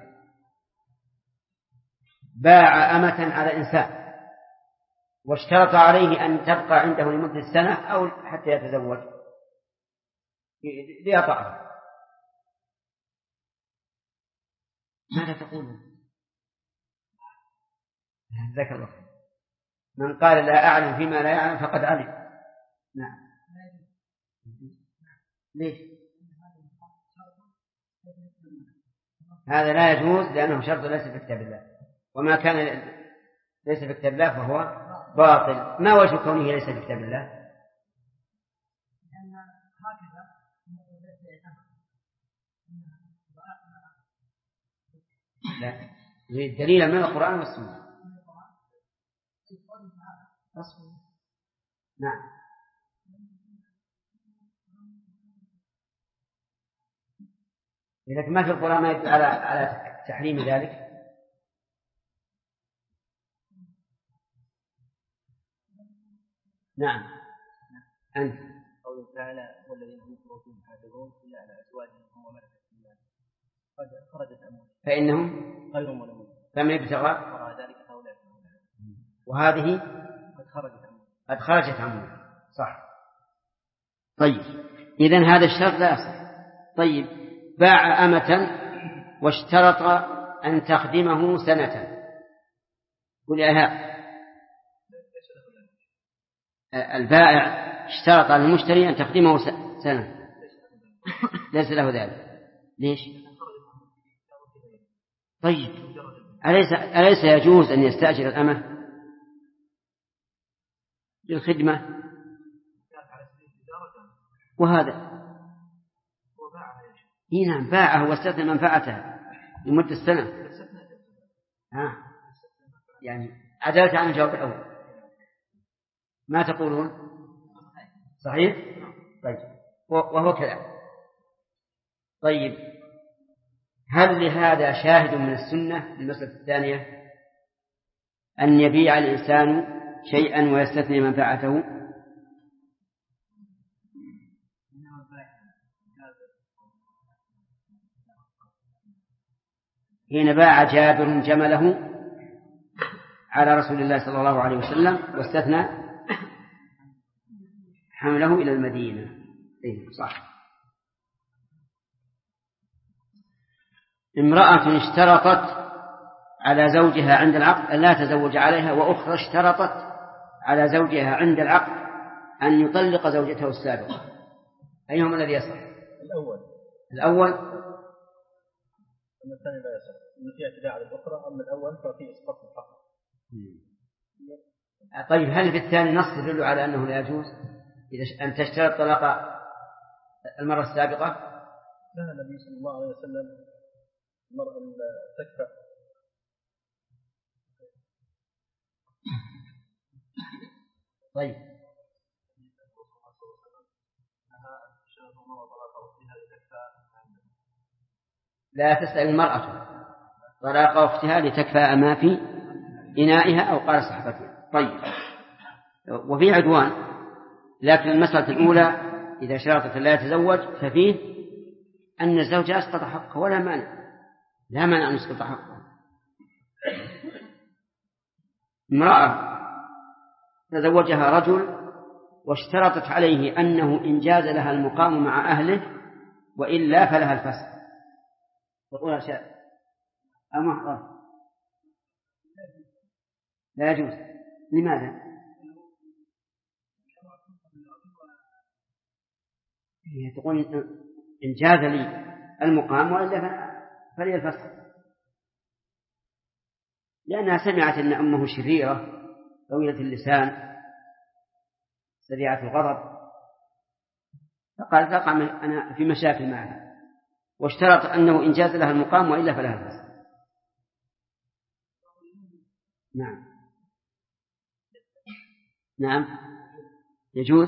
[SPEAKER 1] باع أمة على إنسان واشترط عليه أن تبقى عنده لمدة سنة أو حتى يتزوج ليطأها، ماذا تقول؟ ذكر الله من قال لا أعلم فيما لا يعلم فقد علم. نعم. ليش؟ هذا لا يجوز لأنه شرط ليس في كتاب الله، وما كان ليس في كتاب الله فهو باطل. ما وجه كونه ليس في كتاب الله؟ لا، يريد دليلا من القرآن والسنة. نعم. لكن ما في القرآن ما يدل على تحريم ذلك. نعم. أنت
[SPEAKER 7] قوله تعالى والذين هم فروجهم حافظون إلا على أزواجهم وملكت أيمانهم قد خرجت أموالهم
[SPEAKER 1] فإنهم
[SPEAKER 7] غير ملومون
[SPEAKER 1] فمن ابتغى
[SPEAKER 7] وراء ذلك فأولئك هم العادون.
[SPEAKER 1] وهذه قد خرجت أموالهم. صح. طيب، إذن هذا الشرط لا يصح. طيب، باع أمة واشترط أن تخدمه سنة، قل يا البائع اشترط على المشتري أن تخدمه سنة، ليس له ذلك. ليش؟ طيب، أليس يجوز أن يستأجر الأمة للخدمة؟ وهذا نعم باعه واستثنى منفعتها لمدة السنة. يعني عدلت عن الجواب الأول. ما تقولون؟ صحيح؟ طيب، وهو كذا. طيب، هل لهذا شاهد من السنة؟ المسألة الثانية أن يبيع الإنسان شيئا ويستثني منفعته. حين باع جابر جمله على رسول الله صلى الله عليه وسلم واستثنى حمله إلى المدينة. صح. امرأة اشترطت على زوجها عند العقد أن لا تزوج عليها، وأخرى اشترطت على زوجها عند العقد أن يطلق زوجته السابقة، أيهما الذي يصح؟ الأول.
[SPEAKER 7] أما الثاني لا يصح، إنه فيه اعتداء على الأخرى. أما الأول ففيه إسقاط الحق.
[SPEAKER 1] طيب هل في الثاني نص يدل على أنه لا يجوز أن تشترط طلاق المرة السابقة؟
[SPEAKER 7] نهى النبي صلى الله عليه وسلم المرأة تكفأ.
[SPEAKER 1] طيب لا تسأل المرأة طلاق أختها لتكفأ ما في إنائها أو قال صحبتها. طيب وفي عدوان، لكن المسألة الأولى إذا شرطت لا يتزوج ففيه أن الزوج أسقط حقه، ولا مانع، لا مانع أن يسقط حقه. امرأة تزوجها رجل واشترطت عليه أنه إن جاز لها المقام مع أهله وإلا فلها الفسخ، تقول أشياء أمحضر لا يجوز. لماذا؟ هي تقول إن جاز لي المقام وإلا فلي الفسخ، لأنها سمعت أن أمه شريرة طويلة اللسان سريعة الغضب، فقالت تقع أنا في مشاكل معها، واشترط أنه إن جاز لها المقام وإلا فلها الفسخ. نعم يجوز.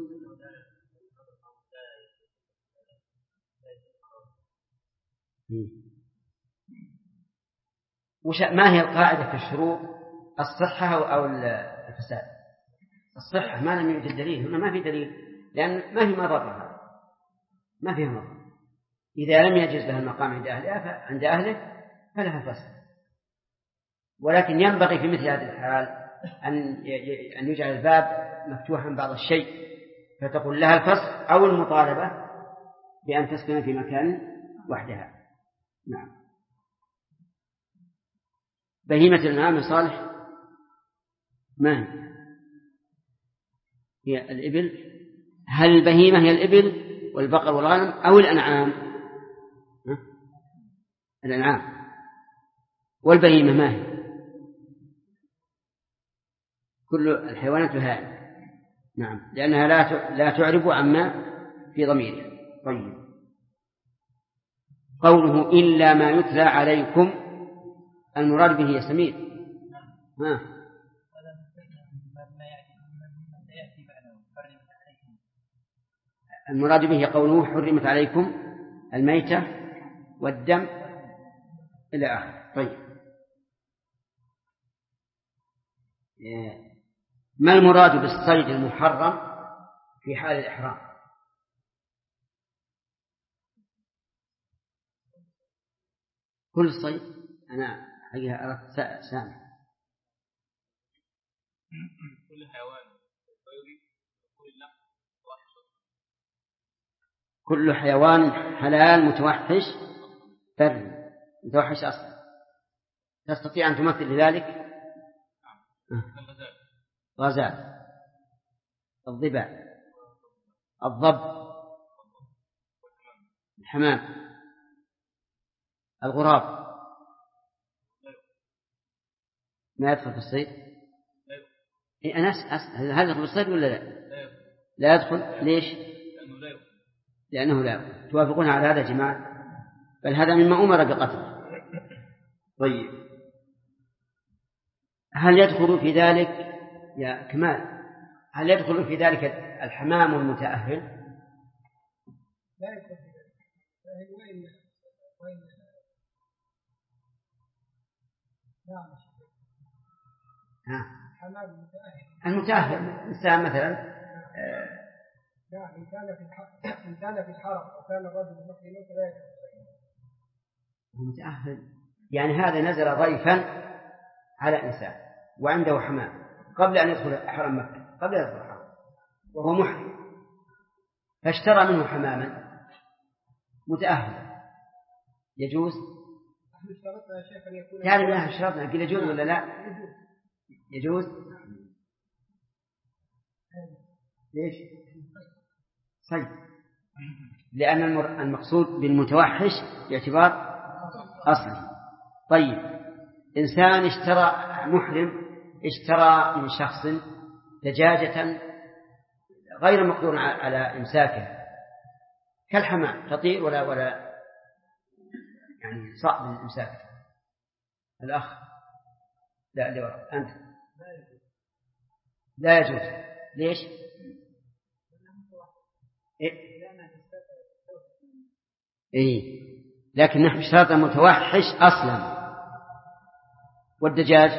[SPEAKER 1] ما هي القاعدة في الشروط؟ الصحة أو الفساد؟ الصحة ما لم يوجد دليل، هنا ما في دليل، لأن ما في مضرة، ما فيها مضرة. إذا لم يجز لها المقام عند أهله فلها الفسخ، ولكن ينبغي في مثل هذه الحال أن يجعل الباب مفتوحا بعض الشيء، فتقول لها الفسخ أو المطالبة بأن تسكن في مكان وحدها. نعم. بهيمة الأنعام صالح ما هي الإبل؟ هل البهيمة هي الإبل والبقر والغنم أو الأنعام؟ الأنعام. والبهيمة ما هي؟ كل الحيوانات هذه. نعم، لأنها لا تعرب عما في ضميرها. طيب قوله إلا ما يتلى عليكم، المراد به يسمير. المراد به قوله حرمت عليكم الميتة والدم إلى آخر. طيب ما المراد بالصيد المحرم في حال الإحرام؟ كل صيد. أنا حقيقة أردت سامع
[SPEAKER 8] كل حيوان
[SPEAKER 1] كل حيوان حلال متوحش بري متوحش أصلا. تستطيع أن تمثل لذلك؟ غزال، الضبع، الضب، الحمام، الغراب ما يدخل في الصيد. أنا أسأل هل يدخل في الصيد ولا لا؟ لا يدخل. ليش؟ لأنه لا يدخل. توافقون على هذا يا جماعة؟ بل هذا مما أمر بقتله. طيب هل يدخل في ذلك يا كمال، هل يدخل في ذلك الحمام المتأهل؟
[SPEAKER 3] لا يدخل في ذلك.
[SPEAKER 1] المتأهل إنسان مثلا
[SPEAKER 3] لا، إن كان في الحرم وكان الرجل محرما فلا يجوز.
[SPEAKER 1] متأهل يعني هذا نزل ضيفا على إنسان وعنده حمام قبل أن يدخل حرم مكة، قبل أن يدخل الحرم وهو محرم، فاشترى منه حماما متأهل، يجوز؟ يعني ما اشترطنا قل يجوز ولا لا؟ يجوز؟ ليش؟ صيد، لأن المقصود بالمتوحش باعتبار أصله. طيب إنسان محرم اشترى من شخص دجاجة غير مقدور على إمساكه كالحمام، تطير ولا يعني صعب الإمساك. الأخ لا أنت لا يجوز. ليش؟ إيه؟ لكن نحن اشترط متوحش أصلا، والدجاج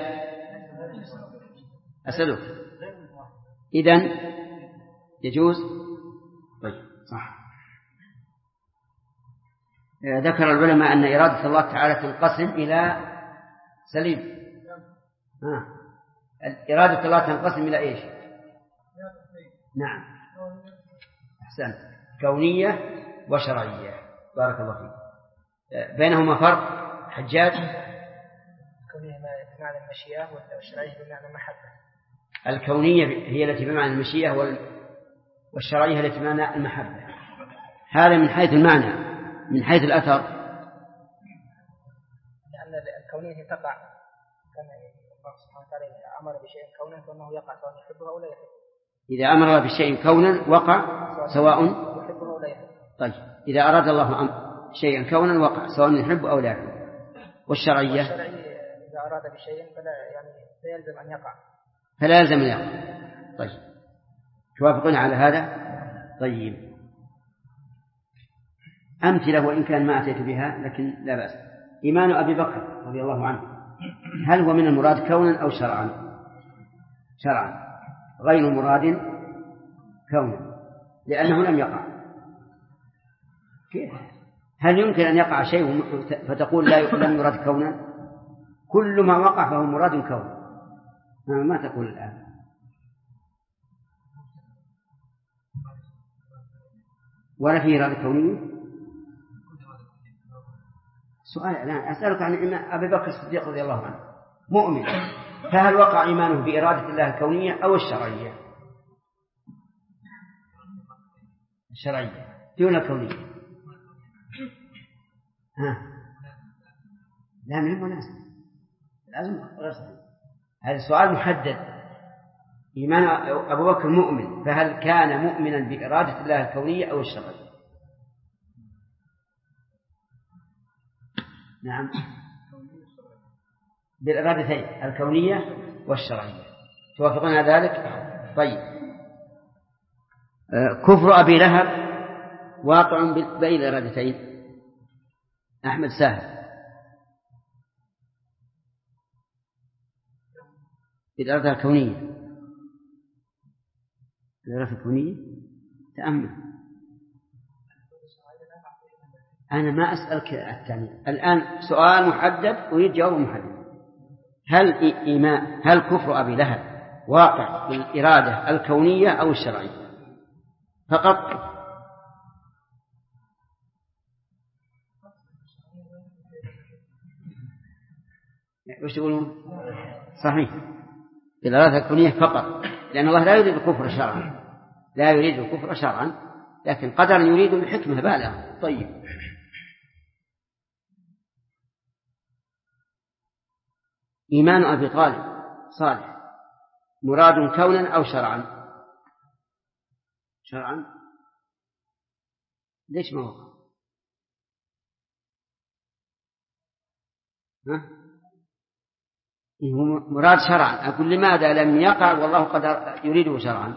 [SPEAKER 1] أسألك إذن يجوز. طيب صح. ذكر العلماء أن إرادة الله تعالى تنقسم إلى سليم. إرادة الله تنقسم إلى إيش؟ نعم أحسن، كونية وشرعية. بارك الله فيك. بينهما فرق حجاج؟
[SPEAKER 7] الكونية بمعنى المشيئة والشرعية بمعنى المحبة.
[SPEAKER 1] الكونية هي التي بمعنى المشيئة والشرعية التي بمعنى المحبة. هذا من حيث المعنى. من حيث الأثر
[SPEAKER 7] لأن الكونية تقع كما الله سبحانه وتعالى أمر بشيء كونا فإنه يقع سواء يحبه أو لا يحبه.
[SPEAKER 1] إذا أمر الله بشيء كونا وقع سواء
[SPEAKER 7] يحبه أو لا يحبه.
[SPEAKER 1] طيب إذا أراد الله شيئا كونا وقع سواء يحبه أو لا يحبه. والشرعية
[SPEAKER 7] إذا أراد بشيء لا يلزم أن يقع.
[SPEAKER 1] فلا يلزم أن يقع. طيب توافقون على هذا؟ طيب أمثلة وإن كان ما أتيت بها لكن لا بأس. إيمان أبي بكر رضي الله عنه هل هو من المراد كونا أو شرعا؟ شرعا، غير مراد كونا لأنه لم يقع. كيف؟ هل يمكن أن يقع شيء فتقول لم يراد كونا؟ كل ما وقع فهو مراد كونا. ما تقول الآن؟ ولا في إرادة كونية؟ سؤال الآن أسألك عن أبي بكر الصديق رضي الله عنه مؤمن، فهل وقع إيمانه بإرادة الله الكونية أو الشرعية؟ الشرعية دون الكونية. لا من مناسب لازم غير صحيح. هذا السؤال محدد. إيمان أبو بكر مؤمن، فهل كان مؤمنا بإرادة الله الكونية أو الشرعية؟ نعم بالإرادتين الكونية والشرعية. توافقون على ذلك؟ طيب كفر أبي لهب واقع بين الإرادتين. أحمد سهل بالإرادة الكونية. الإرادة الكونية تأمل. أنا ما أسألك التعليل الآن، سؤال محدد أريد جواب محدد. هل كفر أبي لهب واقع بالإرادة الكونية أو الشرعية فقط؟ وش تقولون؟ صحيح بالإرادة الكونية فقط، لأن الله لا يريد الكفر شرعا، لا يريد الكفر شرعا، لكن قدرا يريد بحكمة بالغة. طيب إيمان أبي طالب صالح مراد كونا أو شرعا؟ شرعا. ليش ما وقع؟ هو مراد شرعا. أقول لماذا لم يقع والله قد يريده شرعا؟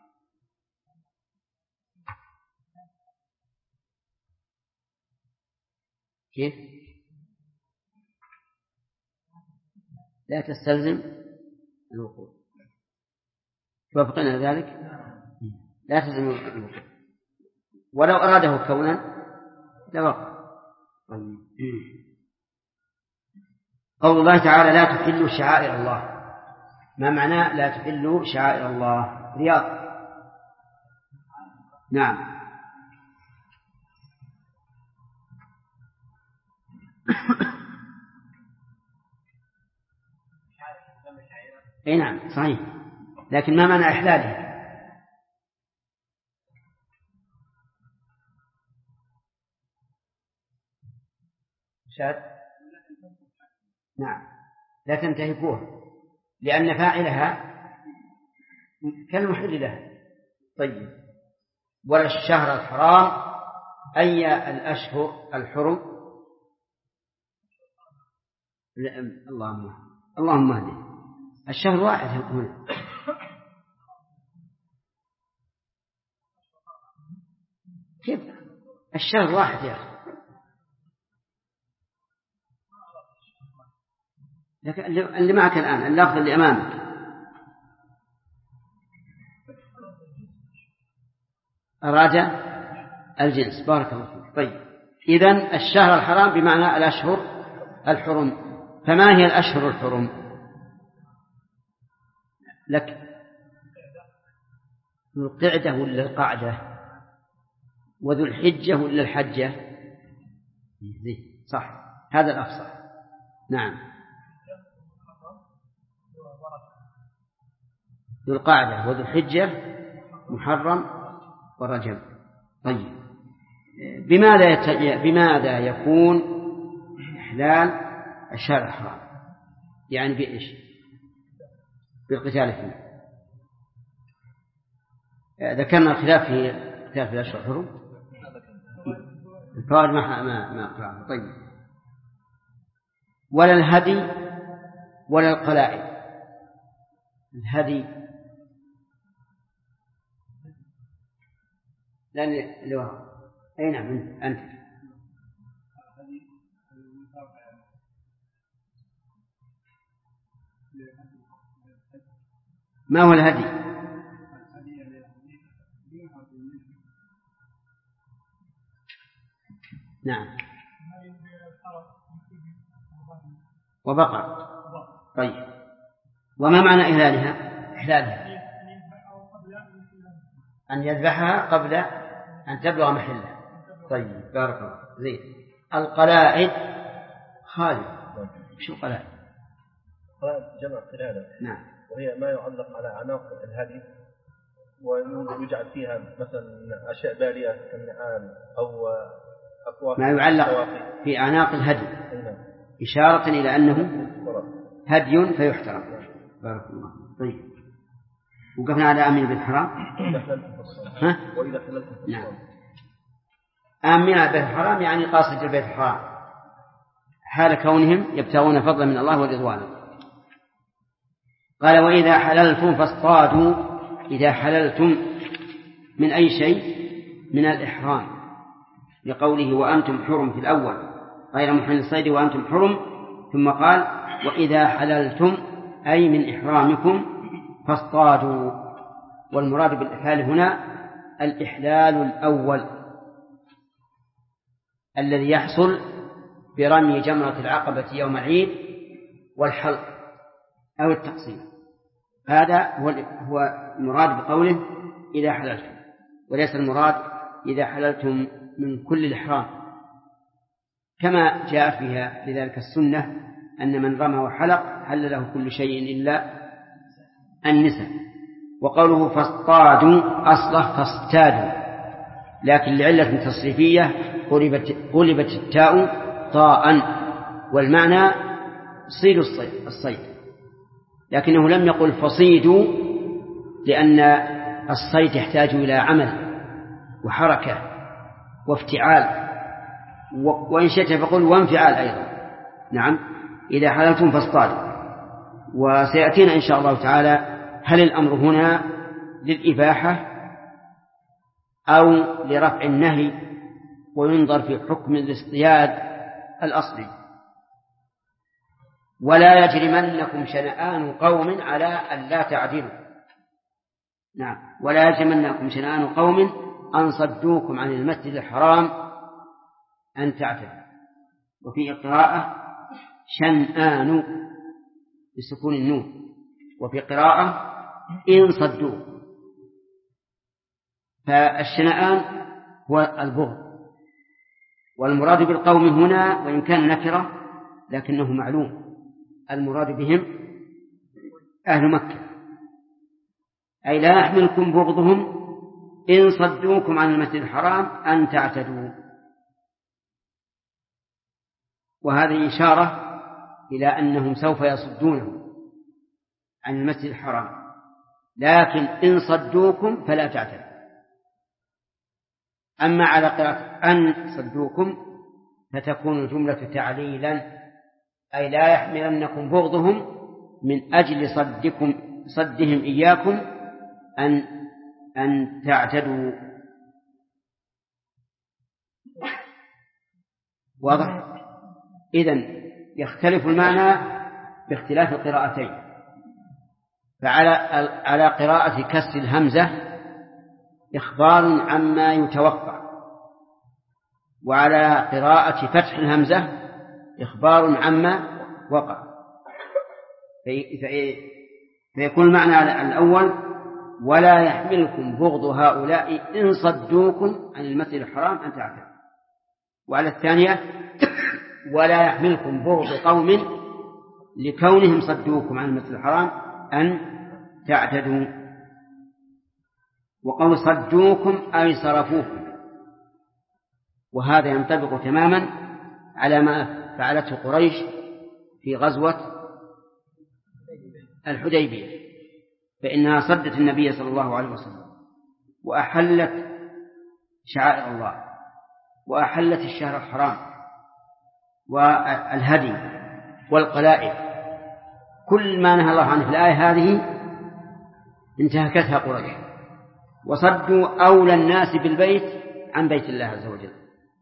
[SPEAKER 1] كيف؟ لا تستلزم الوقوع. توافقين على ذلك؟ لا تلزم الوقوف، ولو أراده كونا لوقع. قول الله تعالى لا تحلوا شعائر الله، ما معناه لا تحلوا شعائر الله؟ رياض. نعم. اي نعم صحيح، لكن ما معنى إحلالها؟ شاد. نعم لا تنتهكوها، لأن فاعلها كالمحل لها. طيب، ولا الشهر الحرام أي الأشهر الحرم؟ اللهم اهدنا. الشهر واحد هنا. كيف الشهر واحد يا أخي؟ لكن اللي معك الآن اللفظ اللي أمامك أراد الجنس. بارك الله فيك. طيب، إذن الشهر الحرام بمعنى الأشهر الحرم. فما هي الأشهر الحرم لك؟ ذو القعدة ولا القعدة؟ وذو الحجة ولا الحجة؟ صح، هذا الأفصح. نعم، ذو القعدة وذو الحجة محرم ورجب. طيب، بماذا يكون إحلال الشهر الحرام؟ يعني بإيش؟ بالقتال فيه. ذكرنا الخلاف في قتال الأشهر الحرم، الفوائد ما أقرأها. طيب، ولا الهدي ولا القلائد. الهدي لأن لو أي نعم أنت ما هو الهدي؟ نعم، وبقر. طيب، وما معنى إحلالها؟ أن يذبحها قبل أن تبلغ محله. طيب، بارك الله. زين. القلائد خالد، شو قلائد؟
[SPEAKER 9] قلائد جمع قلادة.
[SPEAKER 1] نعم،
[SPEAKER 9] وهي ما يعلق على عناق الهدي، ويجعل فيها مثلا أشياء بالية كالنعال أو أكواخ،
[SPEAKER 1] ما يعلق في أعناق الهدي إشارة إلى أنه هدي فيحترم. بارك الله. طيب، وقفنا على آمن بالحرام.
[SPEAKER 9] وإذا حللتم.
[SPEAKER 1] نعم، آمن بالحرام يعني قاصد البيت الحرام حال كونهم يبتغون فضلا من الله ورضوانه. قال وإذا حللتم فاصطادوا. إذا حللتم من أي شيء؟ من الإحرام، لقوله وأنتم حرم في الأول غير محل الصيد وأنتم حرم، ثم قال وإذا حللتم أي من إحرامكم فاصطادوا. والمراد بالإحلال هنا الإحلال الأول الذي يحصل برمي جمرة العقبة يوم العيد والحلق أو التقصير. هذا هو المراد بقوله إذا حللتم، وليس المراد إذا حللتم من كل الإحرام، كما جاء فيها لذلك السنة أن من رمى وحلق حل له كل شيء إلا النساء. وقوله فاصطادوا أصله فاصطادوا، لكن لعلة تصريفية قلبت التاء طاء، والمعنى صيدوا الصيد، لكنه لم يقل فصيدوا، لأن الصيد يحتاج إلى عمل وحركة وافتعال، وإن شئت فقل وانفعال أيضا. نعم، إذا حللتم فاصطادوا. وسيأتينا إن شاء الله تعالى هل الأمر هنا للإباحة أو لرفع النهي، وينظر في حكم الاصطياد الأصلي. ولا يجرمنكم شنآن قوم على أن لا تعدلوا. نعم ولا يجرمنكم شنآن قوم أن صدوكم عن المسجد الحرام أن تعتدوا. وفي قراءة شنآن بسكون النون، وفي قراءة إن صدوه. فالشنآن هو البغض، والمراد بالقوم هنا وإن كان نكرة لكنه معلوم، المراد بهم أهل مكة، أي لا يحملكم بغضهم إن صدوكم عن المسجد الحرام أن تعتدوا. وهذه إشارة إلى أنهم سوف يصدونه عن المسجد الحرام، لكن إن صدوكم فلا تعتدوا. أما على قراءة أن صدوكم فتكون الجملة تعليلا، أي لا يحملنكم بغضهم من أجل صدهم إياكم أن تعتدوا. واضح؟ إذن يختلف المعنى باختلاف القراءتين. فعلى قراءة كسر الهمزة إخبار عما يتوقع، وعلى قراءة فتح الهمزة إخبار عما وقع. فيكون المعنى على الأول ولا يحملكم بغض هؤلاء إن صدوكم عن المسجد الحرام أن تعتدوا، وعلى الثانية ولا يحملكم بغض قوم لكونهم صدوكم عن المسجد الحرام أن تعتدوا. وقول صدوكم أي صرفوكم، وهذا ينطبق تماما على ما فعلته قريش في غزوة الحديبية، فإنها صدت النبي صلى الله عليه وسلم وأحلت شعائر الله وأحلت الشهر الحرام والهدي والقلائد، كل ما نهى الله عنه في الآية هذه انتهكتها قريش، وصدوا أولى الناس بالبيت عن بيت الله عز وجل.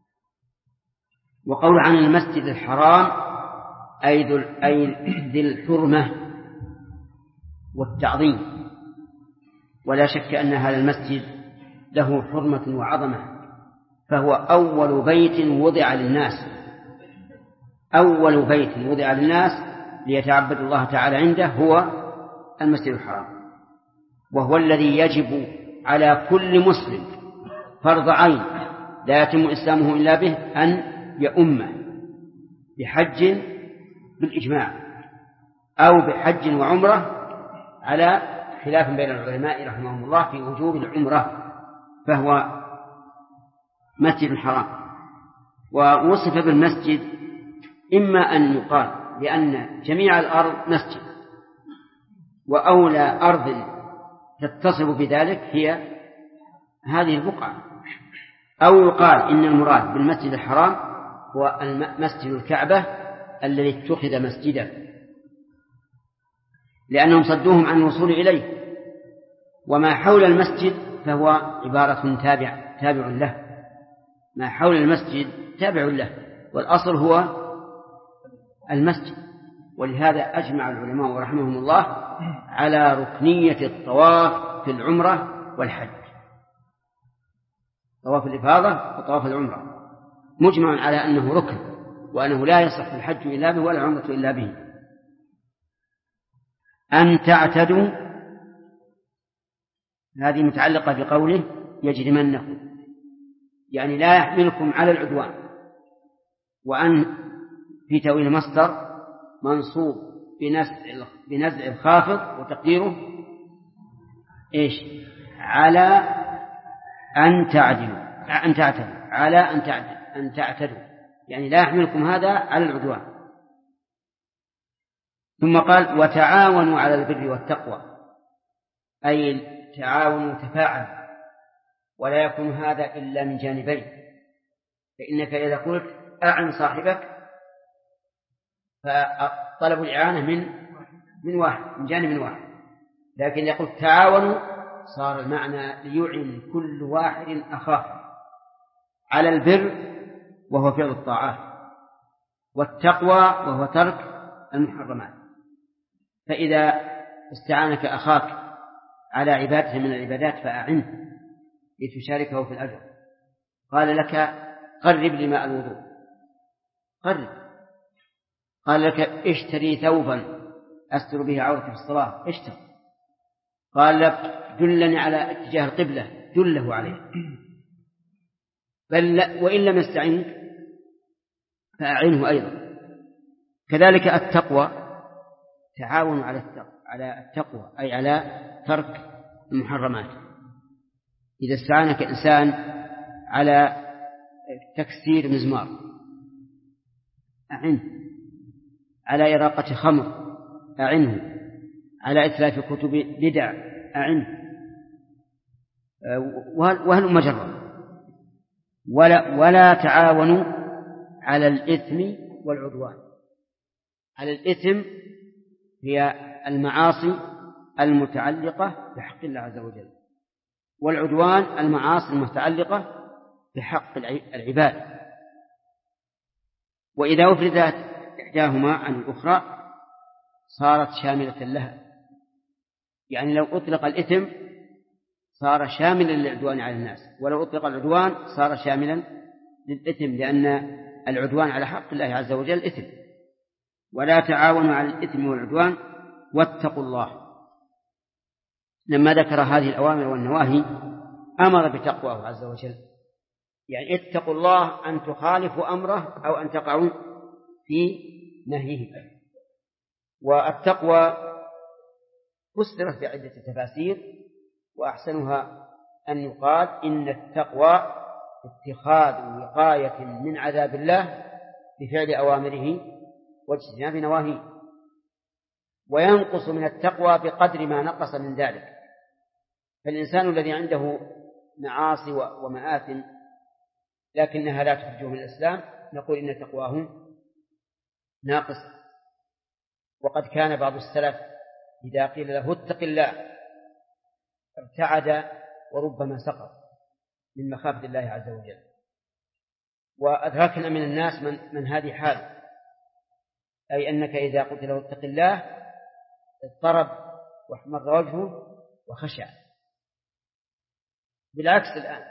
[SPEAKER 1] وقول عن المسجد الحرام أي ذي الحرمة والتعظيم، ولا شك أن هذا المسجد له حرمة وعظمة، فهو أول بيت وضع للناس، أول بيت وضع للناس ليتعبد الله تعالى عنده هو المسجد الحرام، وهو الذي يجب على كل مسلم فرض عين لا يتم إسلامه إلا به أن يؤمه بحج بالإجماع أو بحج وعمرة، على خلاف بين العلماء رحمهم الله في وجوب العمرة، فهو مسجد الحرام. ووصف بالمسجد إما أن يقال لأن جميع الأرض مسجد، وأولى أرض تتصف بذلك هي هذه البقعة، أو يقال إن المراد بالمسجد الحرام هو مسجد الكعبة الذي اتخذ مسجدا، لأنهم صدوهم عن الوصول إليه. وما حول المسجد فهو عبارة تابع له، ما حول المسجد تابع له، والأصل هو المسجد. ولهذا أجمع العلماء رحمهم الله على ركنية الطواف في العمرة والحج، طواف الإفاضة وطواف العمرة مجمع على أنه ركن، وأنه لا يصح الحج إلا به ولا العمرة إلا به. أن تعتدوا هذه متعلقة بقوله يجرمنكم، يعني لا يحملكم على العدوان. وأن في تأويل مصدر منصوب بنزع الخافض، وتقديره إيش؟ على أن تعتدوا على أن تعتدوا، يعني لا يحملكم هذا على العدوان. ثم قال وتعاونوا على البر والتقوى، أي تعاونوا تفاعلوا، ولا يكون هذا إلا من جانبين، فإنك إذا قلت أعن صاحبك فطلب الإعانة من جانب واحد، لكن يقول تعاونوا صار المعنى ليعن كل واحد أخاه على البر وهو فعل الطاعات، والتقوى وهو ترك المحرمات. فإذا استعانك أخاك على عبادة من العبادات فأعنه لتشاركه في الأجر. قال لك قرب لي ماء الوضوء، قرب. قال لك اشتري ثوبا أستر به عورتي في الصلاة، اشتر. قال لك دلني على اتجاه القبلة، دله عليه. بل وإن لم يستعنك فأعنه أيضا. كذلك التقوى، تعاون على التقوى أي على ترك المحرمات. إذا استعانك إنسان على تكسير مزمار أعنه، على إراقة خمر أعنه، على إتلاف كتب بدع أعنه، وهل مجرد. ولا تعاونوا على الإثم والعدوان. على الإثم هي المعاصي المتعلقة بحق الله عز وجل، والعدوان المعاصي المتعلقة بحق العباد. وإذا أفردت إحداهما عن الأخرى صارت شاملة لها. يعني لو أطلق الإثم صار شاملا للعدوان على الناس، ولو أطلق العدوان صار شاملا للإثم، لأن العدوان على حق الله عز وجل إثم. ولا تعاونوا على الإثم والعدوان واتقوا الله. لما ذكر هذه الأوامر والنواهي أمر بتقواه عز وجل، يعني اتقوا الله أن تخالفوا أمره أو أن تقعوا في نهيه. والتقوى فسرت بعدة تفاسير، وأحسنها أن يقال إن التقوى اتخاذ وقاية من عذاب الله بفعل أوامره واجتناب نواهيه. وينقص من التقوى بقدر ما نقص من ذلك. فالإنسان الذي عنده معاصي ومآثم لكنها لا تخرجه من الإسلام نقول إن تقواه ناقص. وقد كان بعض السلف إذا قيل له اتق الله ارتعد وربما سقط من مخافة الله عز وجل. وأدركنا من الناس من هذه حال، أي أنك إذا قلت له اتق الله اضطرب واحمر وجهه وخشع. بالعكس الآن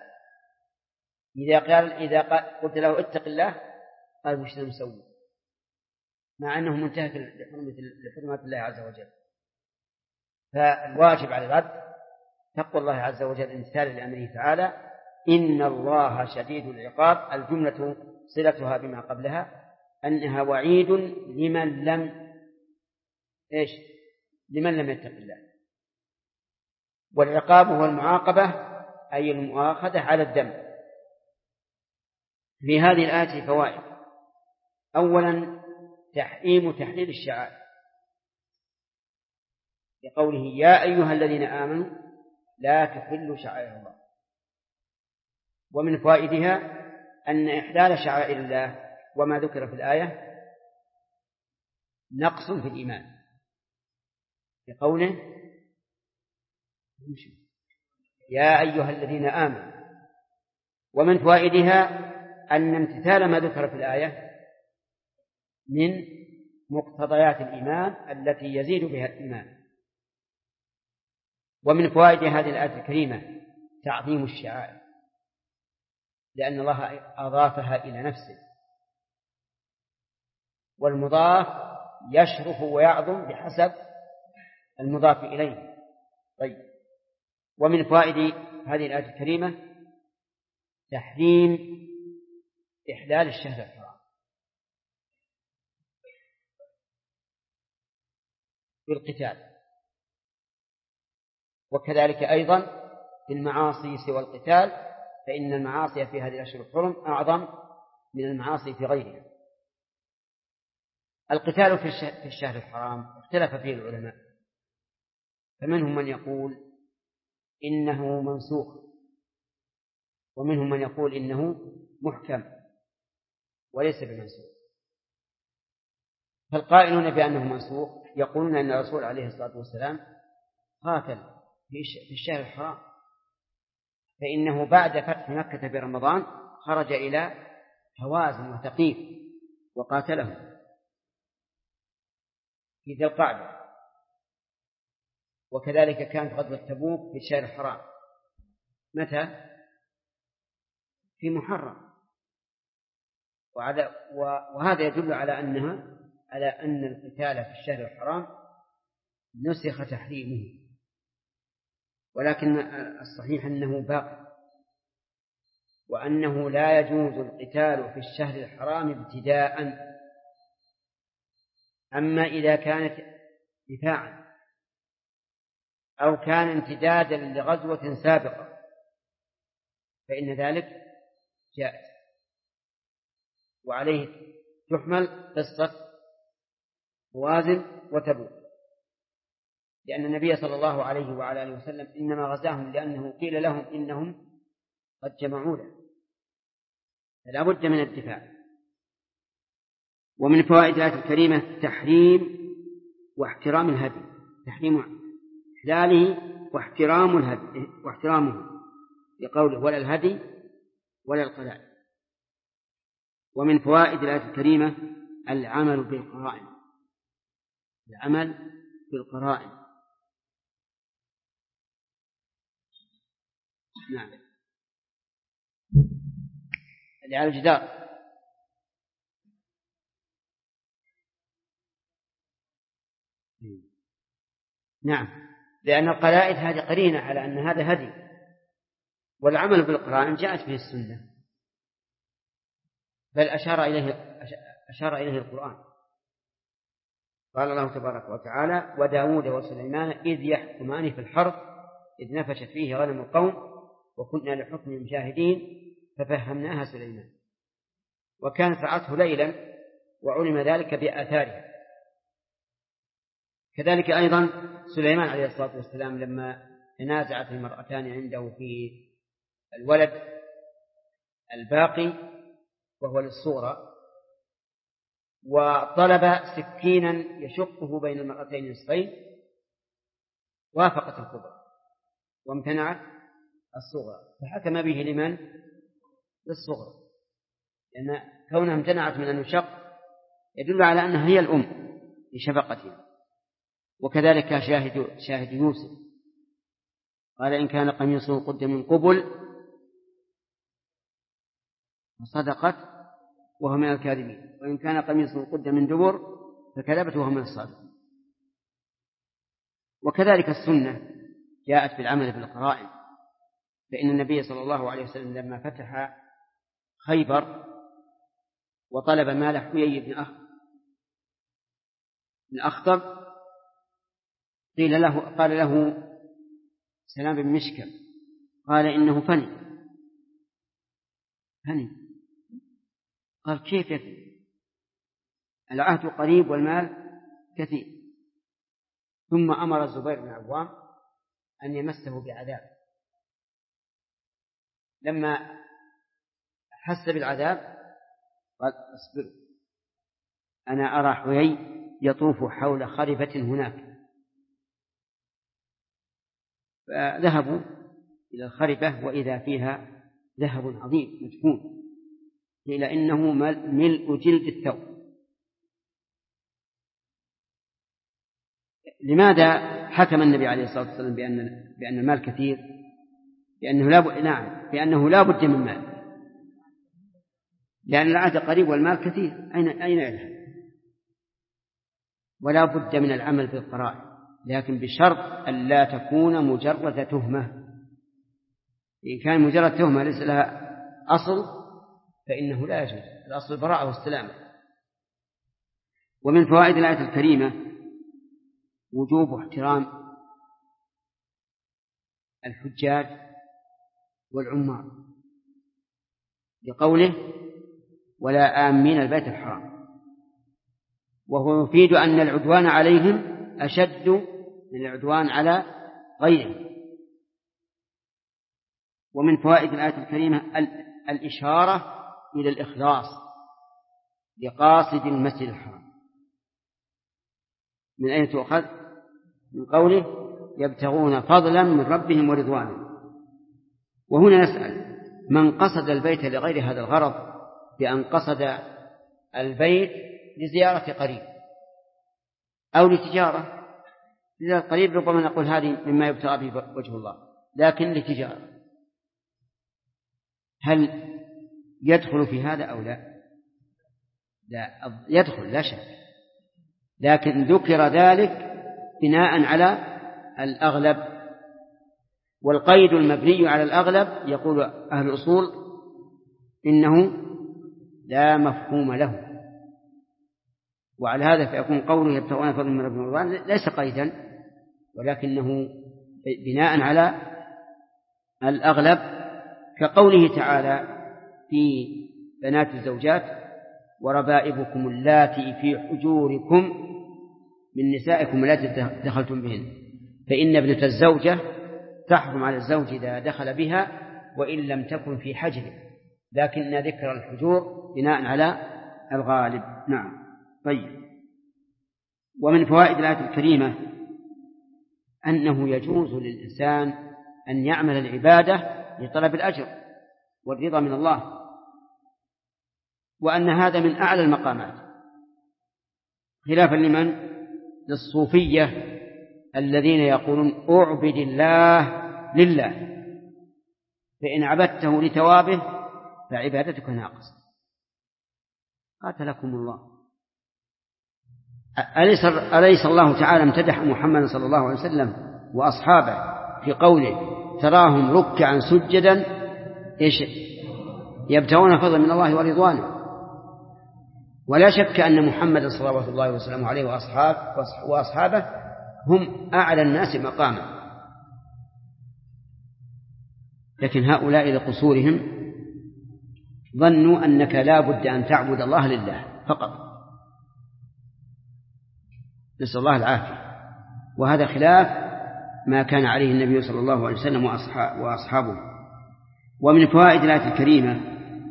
[SPEAKER 1] إذا قلت له اتق الله قال وش نسوي، مع أنه منتهك لحرمات الله عز وجل. فالواجب على العبد تقوى الله عز وجل امتثالا لأمره تعالى. إن الله شديد العقاب، الجملة صلتها بما قبلها أنها وعيد لمن لم يتق الله. والعقاب هو المعاقبة أي المؤاخذة على الذنب. في هذه الآية فوائد. أولا تحريم الشعائر لقوله يا أيها الذين آمنوا لا تحلوا شعائر الله. ومن فوائدها أن إحلال شعائر الله وما ذكر في الآية نقص في الإيمان لقوله يا أيها الذين آمنوا. ومن فوائدها أن امتثال ما ذكر في الآية من مقتضيات الإيمان التي يزيد بها الإيمان. ومن فوائد هذه الآية الكريمة تعظيم الشعائر، لأن الله أضافها إلى نفسه، والمضاف يشرف ويعظم بحسب المضاف إليه. طيب، ومن فوائد هذه الآية الكريمة تحريم إحلال الشهر الحرام بالقتال، وكذلك أيضا في المعاصي سوى القتال، فإن المعاصي في هذه الأشهر الحرم أعظم من المعاصي في غيرها. القتال في الشهر الحرام اختلف فيه العلماء، فمنهم من يقول إنه منسوخ، ومنهم من يقول إنه محكم وليس بمنسوخ. فالقائلون بأنه منسوخ يقولون أن الرسول عليه الصلاة والسلام قاتل في الشهر الحرام، فإنه بعد فتح مكة برمضان خرج إلى هوازن وثقيف وقاتلهم في ذي القعدة. وكذلك كانت غزوة تبوك في الشهر الحرام. متى؟ في محرم. وهذا يدل على أن القتال في الشهر الحرام نسخ تحريمه، ولكن الصحيح أنه باق، وأنه لا يجوز القتال في الشهر الحرام ابتداء. أما إذا كانت دفاعا أو كان امتدادا لغزوة سابقة فإن ذلك جائز، وعليه تحمل قصة موازن وتبوك، لأن النبي صلى الله عليه وعلى آله وسلم إنما غزاهم لأنه قيل لهم إنهم قد جمعوا له، فلا بد من الدفاع. ومن فوائد الآية الكريمة تحريم واحترام الهدي، تحريم إحلاله واحترامه لقوله ولا الهدي ولا القلائد. ومن فوائد الآية الكريمة العمل بالقرائن، العمل بالقرائن. نعم، اللي على الجدار. نعم، لأن القلائد هذه قرينة على أن هذا هدي، والعمل بالقرائن جاءت به السنة، بل أشار إليه القرآن. قال الله تبارك وتعالى وداود وسليمان إذ يحكمان في الحرث إذ نفشت فيه غنم القوم وكنا لحكمهم شاهدين ففهمناها سليمان وكانت رعته ليلا وعلم ذلك بآثارها. كذلك أيضا سليمان عليه الصلاة والسلام لما تنازعت المرأتان عنده في الولد الباقي وهو للصورة، وطلب سكينا يشقه بين المرأتين نصفين، وافقت الكبرى وامتنعت الصغرى، فحكم به لمن؟ للصغرى، لأن كونها امتنعت من أن يشق يدل على أنها هي الأم لشفقتها. وكذلك شاهد يوسف قال إن كان قميصه قد من قبل وصدقت وهو من الكاذبين وإن كان قميصه قد من دبر فكذبت وهو من الصادقين. وكذلك السنة جاءت بالعمل بالقرائن، فإن النبي صلى الله عليه وسلم لما فتح خيبر وطلب مال حيي بن أخطب قال له سلام بن مشكم قال إنه فني. قال كيف يفني؟ العهد قريب والمال كثير. ثم أمر الزبير بن العوام أن يمسه بعذاب، لما حس بالعذاب قال اصبر أنا أرى حيي يطوف حول خرفة هناك. فذهبوا إلى الخرفة وإذا فيها ذهب عظيم مدفون، قيل إنه ملء جلد الثوب. لماذا حكم النبي عليه الصلاة والسلام بأن المال كثير؟ لأنه لا بد من مال، لأن العهد قريب والمال كثير، أين يذهب؟ ولا بد من العمل بالقرائن، لكن بشرط أن لا تكون مجرد تهمة. إن كان مجرد تهمة ليس لها أصل فإنه لا يجوز، الأصل البراءة والسلامة. ومن فوائد الآية الكريمة وجوب احترام الحجاج والعمار لقوله ولا آمين البيت الحرام، وهو يفيد أن العدوان عليهم أشد من العدوان على غيرهم. ومن فوائد الآية الكريمة الإشارة إلى الإخلاص لقاصد المسجد الحرام. من أين تؤخذ؟ من قوله يبتغون فضلا من ربهم ورضوانا. وهنا نسأل من قصد البيت لغير هذا الغرض بأن قصد البيت لزيارة قريب أو لتجارة إذا قريب ربما نقول هذه مما يبتغى به وجه الله، لكن لتجارة. هل يدخل في هذا أو لا؟ لا يدخل لا شك، لكن ذكر ذلك بناء على الأغلب، والقيد المبني على الأغلب يقول أهل الأصول إنه لا مفهوم له، وعلى هذا فيكون قوله يبتغون فضلا من ربهم ورضوانا ليس قيدا، ولكنه بناء على الأغلب، كقوله تعالى في بنات الزوجات: وربائبكم اللاتي في حجوركم من نسائكم اللاتي دخلتم بهن، فإن ابنة الزوجة تحرم على الزوج إذا دخل بها وإن لم تكن في حجره، لكن ذكر الحجور بناء على الغالب. نعم. طيب. ومن فوائد الآية الكريمة أنه يجوز للإنسان أن يعمل العبادة لطلب الأجر والرضا من الله، وأن هذا من أعلى المقامات، خلافا لمن؟ للصوفية الذين يقولون أعبد الله لله، فإن عبدته لثوابه فعبادتك ناقصة. قاتلكم الله. أليس الله تعالى امتدح محمد صلى الله عليه وسلم وأصحابه في قوله: تراهم ركعا سجدا يبتغون فضلا من الله ورضوانه؟ ولا شك أن محمد صلى الله عليه وسلم عليه وأصحابه هم أعلى الناس مقاما، لكن هؤلاء لقصورهم ظنوا أنك لا بد أن تعبد الله لله فقط، نسأل الله العافية. وهذا خلاف ما كان عليه النبي صلى الله عليه وسلم وأصحابه. ومن فوائد الآية الكريمة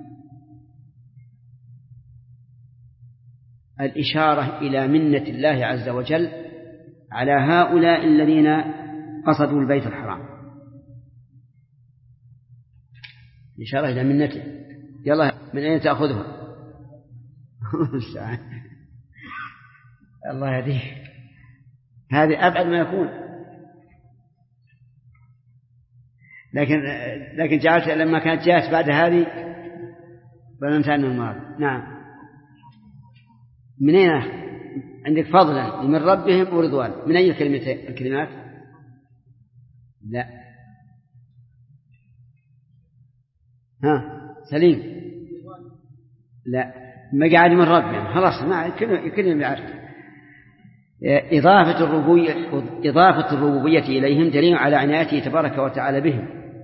[SPEAKER 1] الإشارة إلى منة الله عز وجل على هؤلاء الذين قصدوا البيت الحرام، الإشارة إلى منته. يلا من أين تأخذها؟ الله يهديه، هذه أبعد ما يكون. لكن جعلت لما كانت جاءت بعد هذه ظننت أنه المراد. نعم. من أين عندك؟ فضلا من ربهم ورضوان. من أي الكلمات؟ لا. سليم. لا، ما قاعد من ربهم خلاص، ما كلهم يعرف. إضافة الربوبية إليهم دليل على عنايته تبارك وتعالى بهم،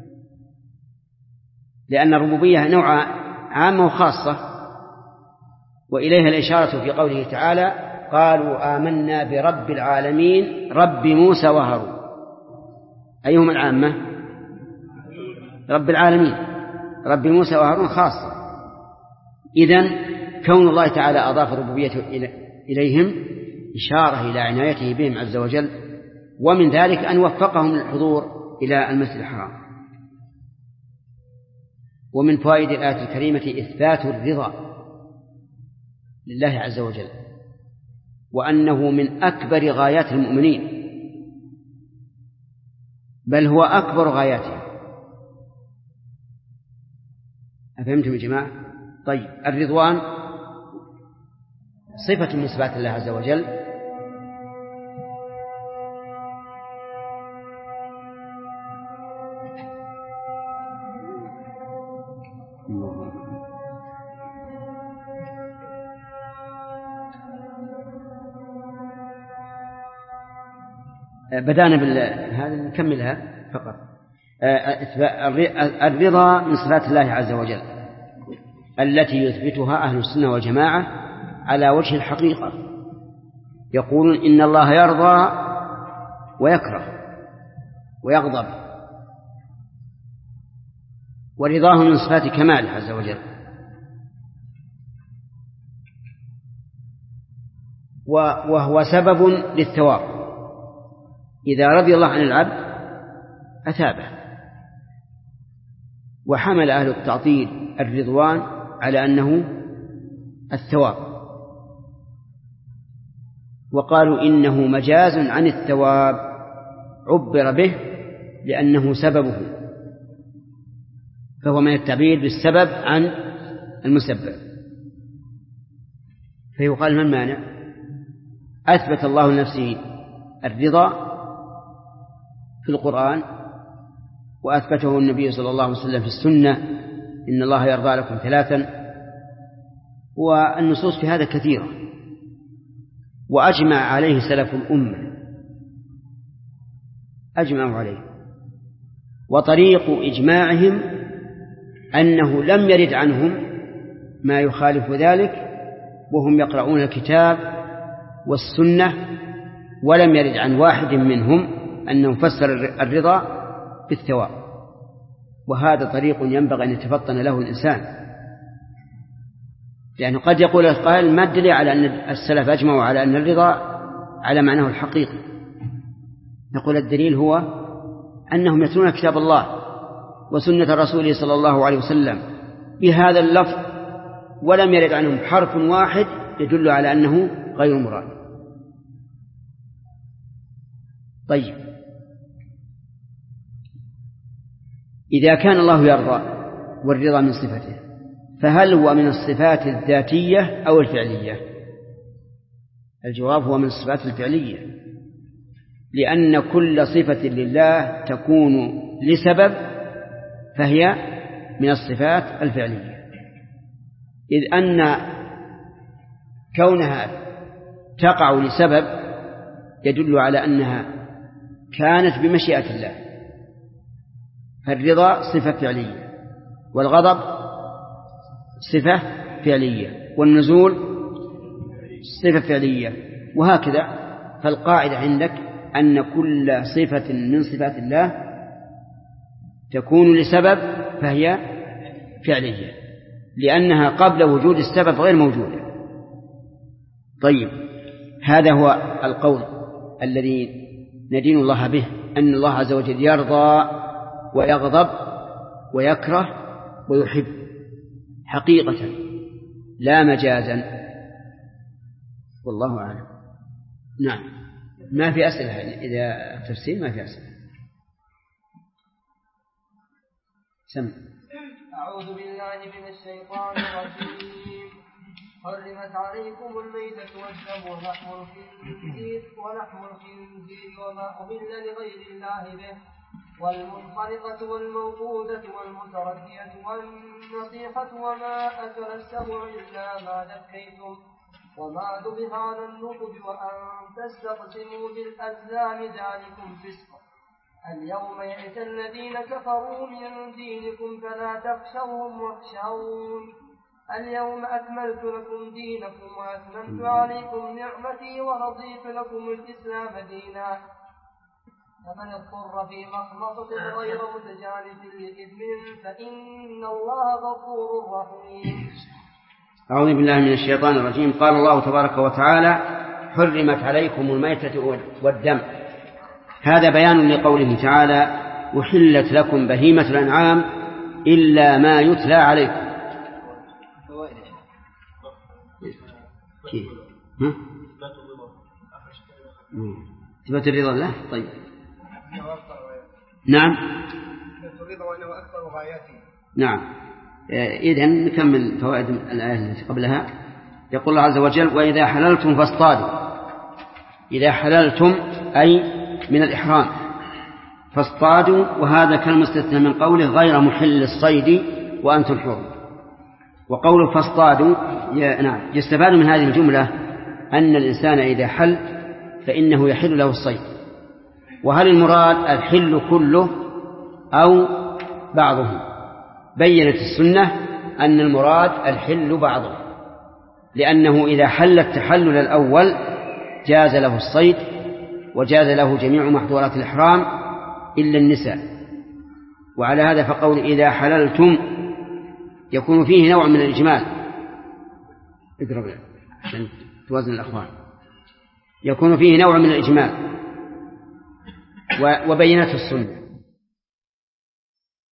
[SPEAKER 1] لأن الربوبية نوع عامة وخاصة، وإليها الإشارة في قوله تعالى: قالوا آمنا برب العالمين رب موسى وهارون. أيهما العامة؟ رب العالمين. رب موسى وهارون خاصة. إذن كون الله تعالى أضاف الربوبية إليهم إشارة إلى عنايته بهم عز وجل، ومن ذلك أن وفقهم للحضور إلى المسجد الحرام. ومن فوائد الآية الكريمة إثبات الرضا لله عز وجل، وأنه من أكبر غايات المؤمنين، بل هو أكبر غاياته. أفهمتم يا جماعة؟ طيب. الرضوان صفة من صفات الله عز وجل، بدأنا هذا نكملها فقط. الرضا من صفات الله عز وجل التي يثبتها أهل السنة والجماعة على وجه الحقيقة. يقولون إن الله يرضى ويكره ويغضب، ورضاه من صفات كماله عز وجل. وهو سبب للثواب. إذا رضي الله عن العبد أثابه. وحمل أهل التعطيل الرضوان على أنه الثواب، وقالوا إنه مجاز عن الثواب، عبر به لأنه سببه، فهو من التعبير بالسبب عن المسبب. فيقال ما المانع؟ أثبت الله لنفسه الرضا في القرآن، وأثبته النبي صلى الله عليه وسلم في السنة: إن الله يرضى لكم 3. والنصوص في هذا كثيرة، وأجمع عليه سلف الأمة، أجمعوا عليه. وطريق إجماعهم أنه لم يرد عنهم ما يخالف ذلك وهم يقرؤون الكتاب والسنة، ولم يرد عن واحد منهم أنه فسر الرضا بالثواب. وهذا طريق ينبغي أن يتفطن له الإنسان، لأنه قد يقول القائل: ما الدليل على أن السلف أجمعوا على أن الرضا على معناه الحقيقي؟ نقول: الدليل هو أنهم يتلون كتاب الله وسنة رسوله صلى الله عليه وسلم بهذا اللفظ، ولم يرد عنهم حرف واحد يدل على أنه غير مراد. طيب، إذا كان الله يرضى والرضا من صفته، فهل هو من الصفات الذاتية أو الفعلية؟ الجواب هو من الصفات الفعلية، لأن كل صفة لله تكون لسبب فهي من الصفات الفعلية، إذ أن كونها تقع لسبب يدل على أنها كانت بمشيئة الله. فالرضا صفة فعلية، والغضب صفة فعلية، والنزول صفة فعلية، وهكذا. فالقاعدة عندك أن كل صفة من صفات الله تكون لسبب فهي فعلية، لأنها قبل وجود السبب غير موجودة. طيب، هذا هو القول الذي ندين الله به، أن الله عز وجل يرضى ويغضب ويكره ويحب حقيقة لا مجازا، والله أعلم. نعم، ما في أسئلة، إذا تفسير ما في أسئلة. سمع.
[SPEAKER 2] أعوذ بالله من الشيطان الرجيم. حرمت عليكم الميتة والدم ولحم الخنزير وما أهل لغير الله به، والمنخنقة والموقوذة والمتردية والنصيحة وما أكل السبع إلا ما ذكيتم وما ذبح على النصب وأن تستقسموا بالأزلام ذلكم فسق. اليوم يئس الذين كفروا من دينكم فلا تخشوهم واخشون. اليوم أكملت لكم دينكم وأتممت عليكم نعمتي ورضيت لكم الإسلام دينا. فمن اضطر في مخمصة غير متجانف لإثم فإن الله غفور رحيم.
[SPEAKER 1] أعوذ بالله من الشيطان الرجيم. قال الله تبارك وتعالى: حرمت عليكم الميتة والدم. هذا بيان لقوله تعالى: أحلت لكم بهيمة الأنعام إلا ما يتلى عليكم. إثبات الرضا الله. طيب، نعم، نعم. إذن نكمل فوائد الآية التي قبلها. يقول الله عز وجل: وإذا حللتم فاصطادوا. إذا حللتم أي من الإحرام فاصطادوا، وهذا كالمستثنى من قوله: غير محل الصيد وأنتم حرم. وقوله فاصطادوا نعم، يستفاد من هذه الجملة أن الإنسان إذا حل فإنه يحل له الصيد. وهل المراد الحل كله أو بعضه؟ بيّنت السنة أن المراد الحل بعضه، لأنه إذا حل التحلل الأول جاز له الصيد وجاز له جميع محظورات الإحرام إلا النساء. وعلى هذا فقول إذا حللتم يكون فيه نوع من الإجمال. اقرب عشان توازن الأخوان. يكون فيه نوع من الإجمال وبينته السنة.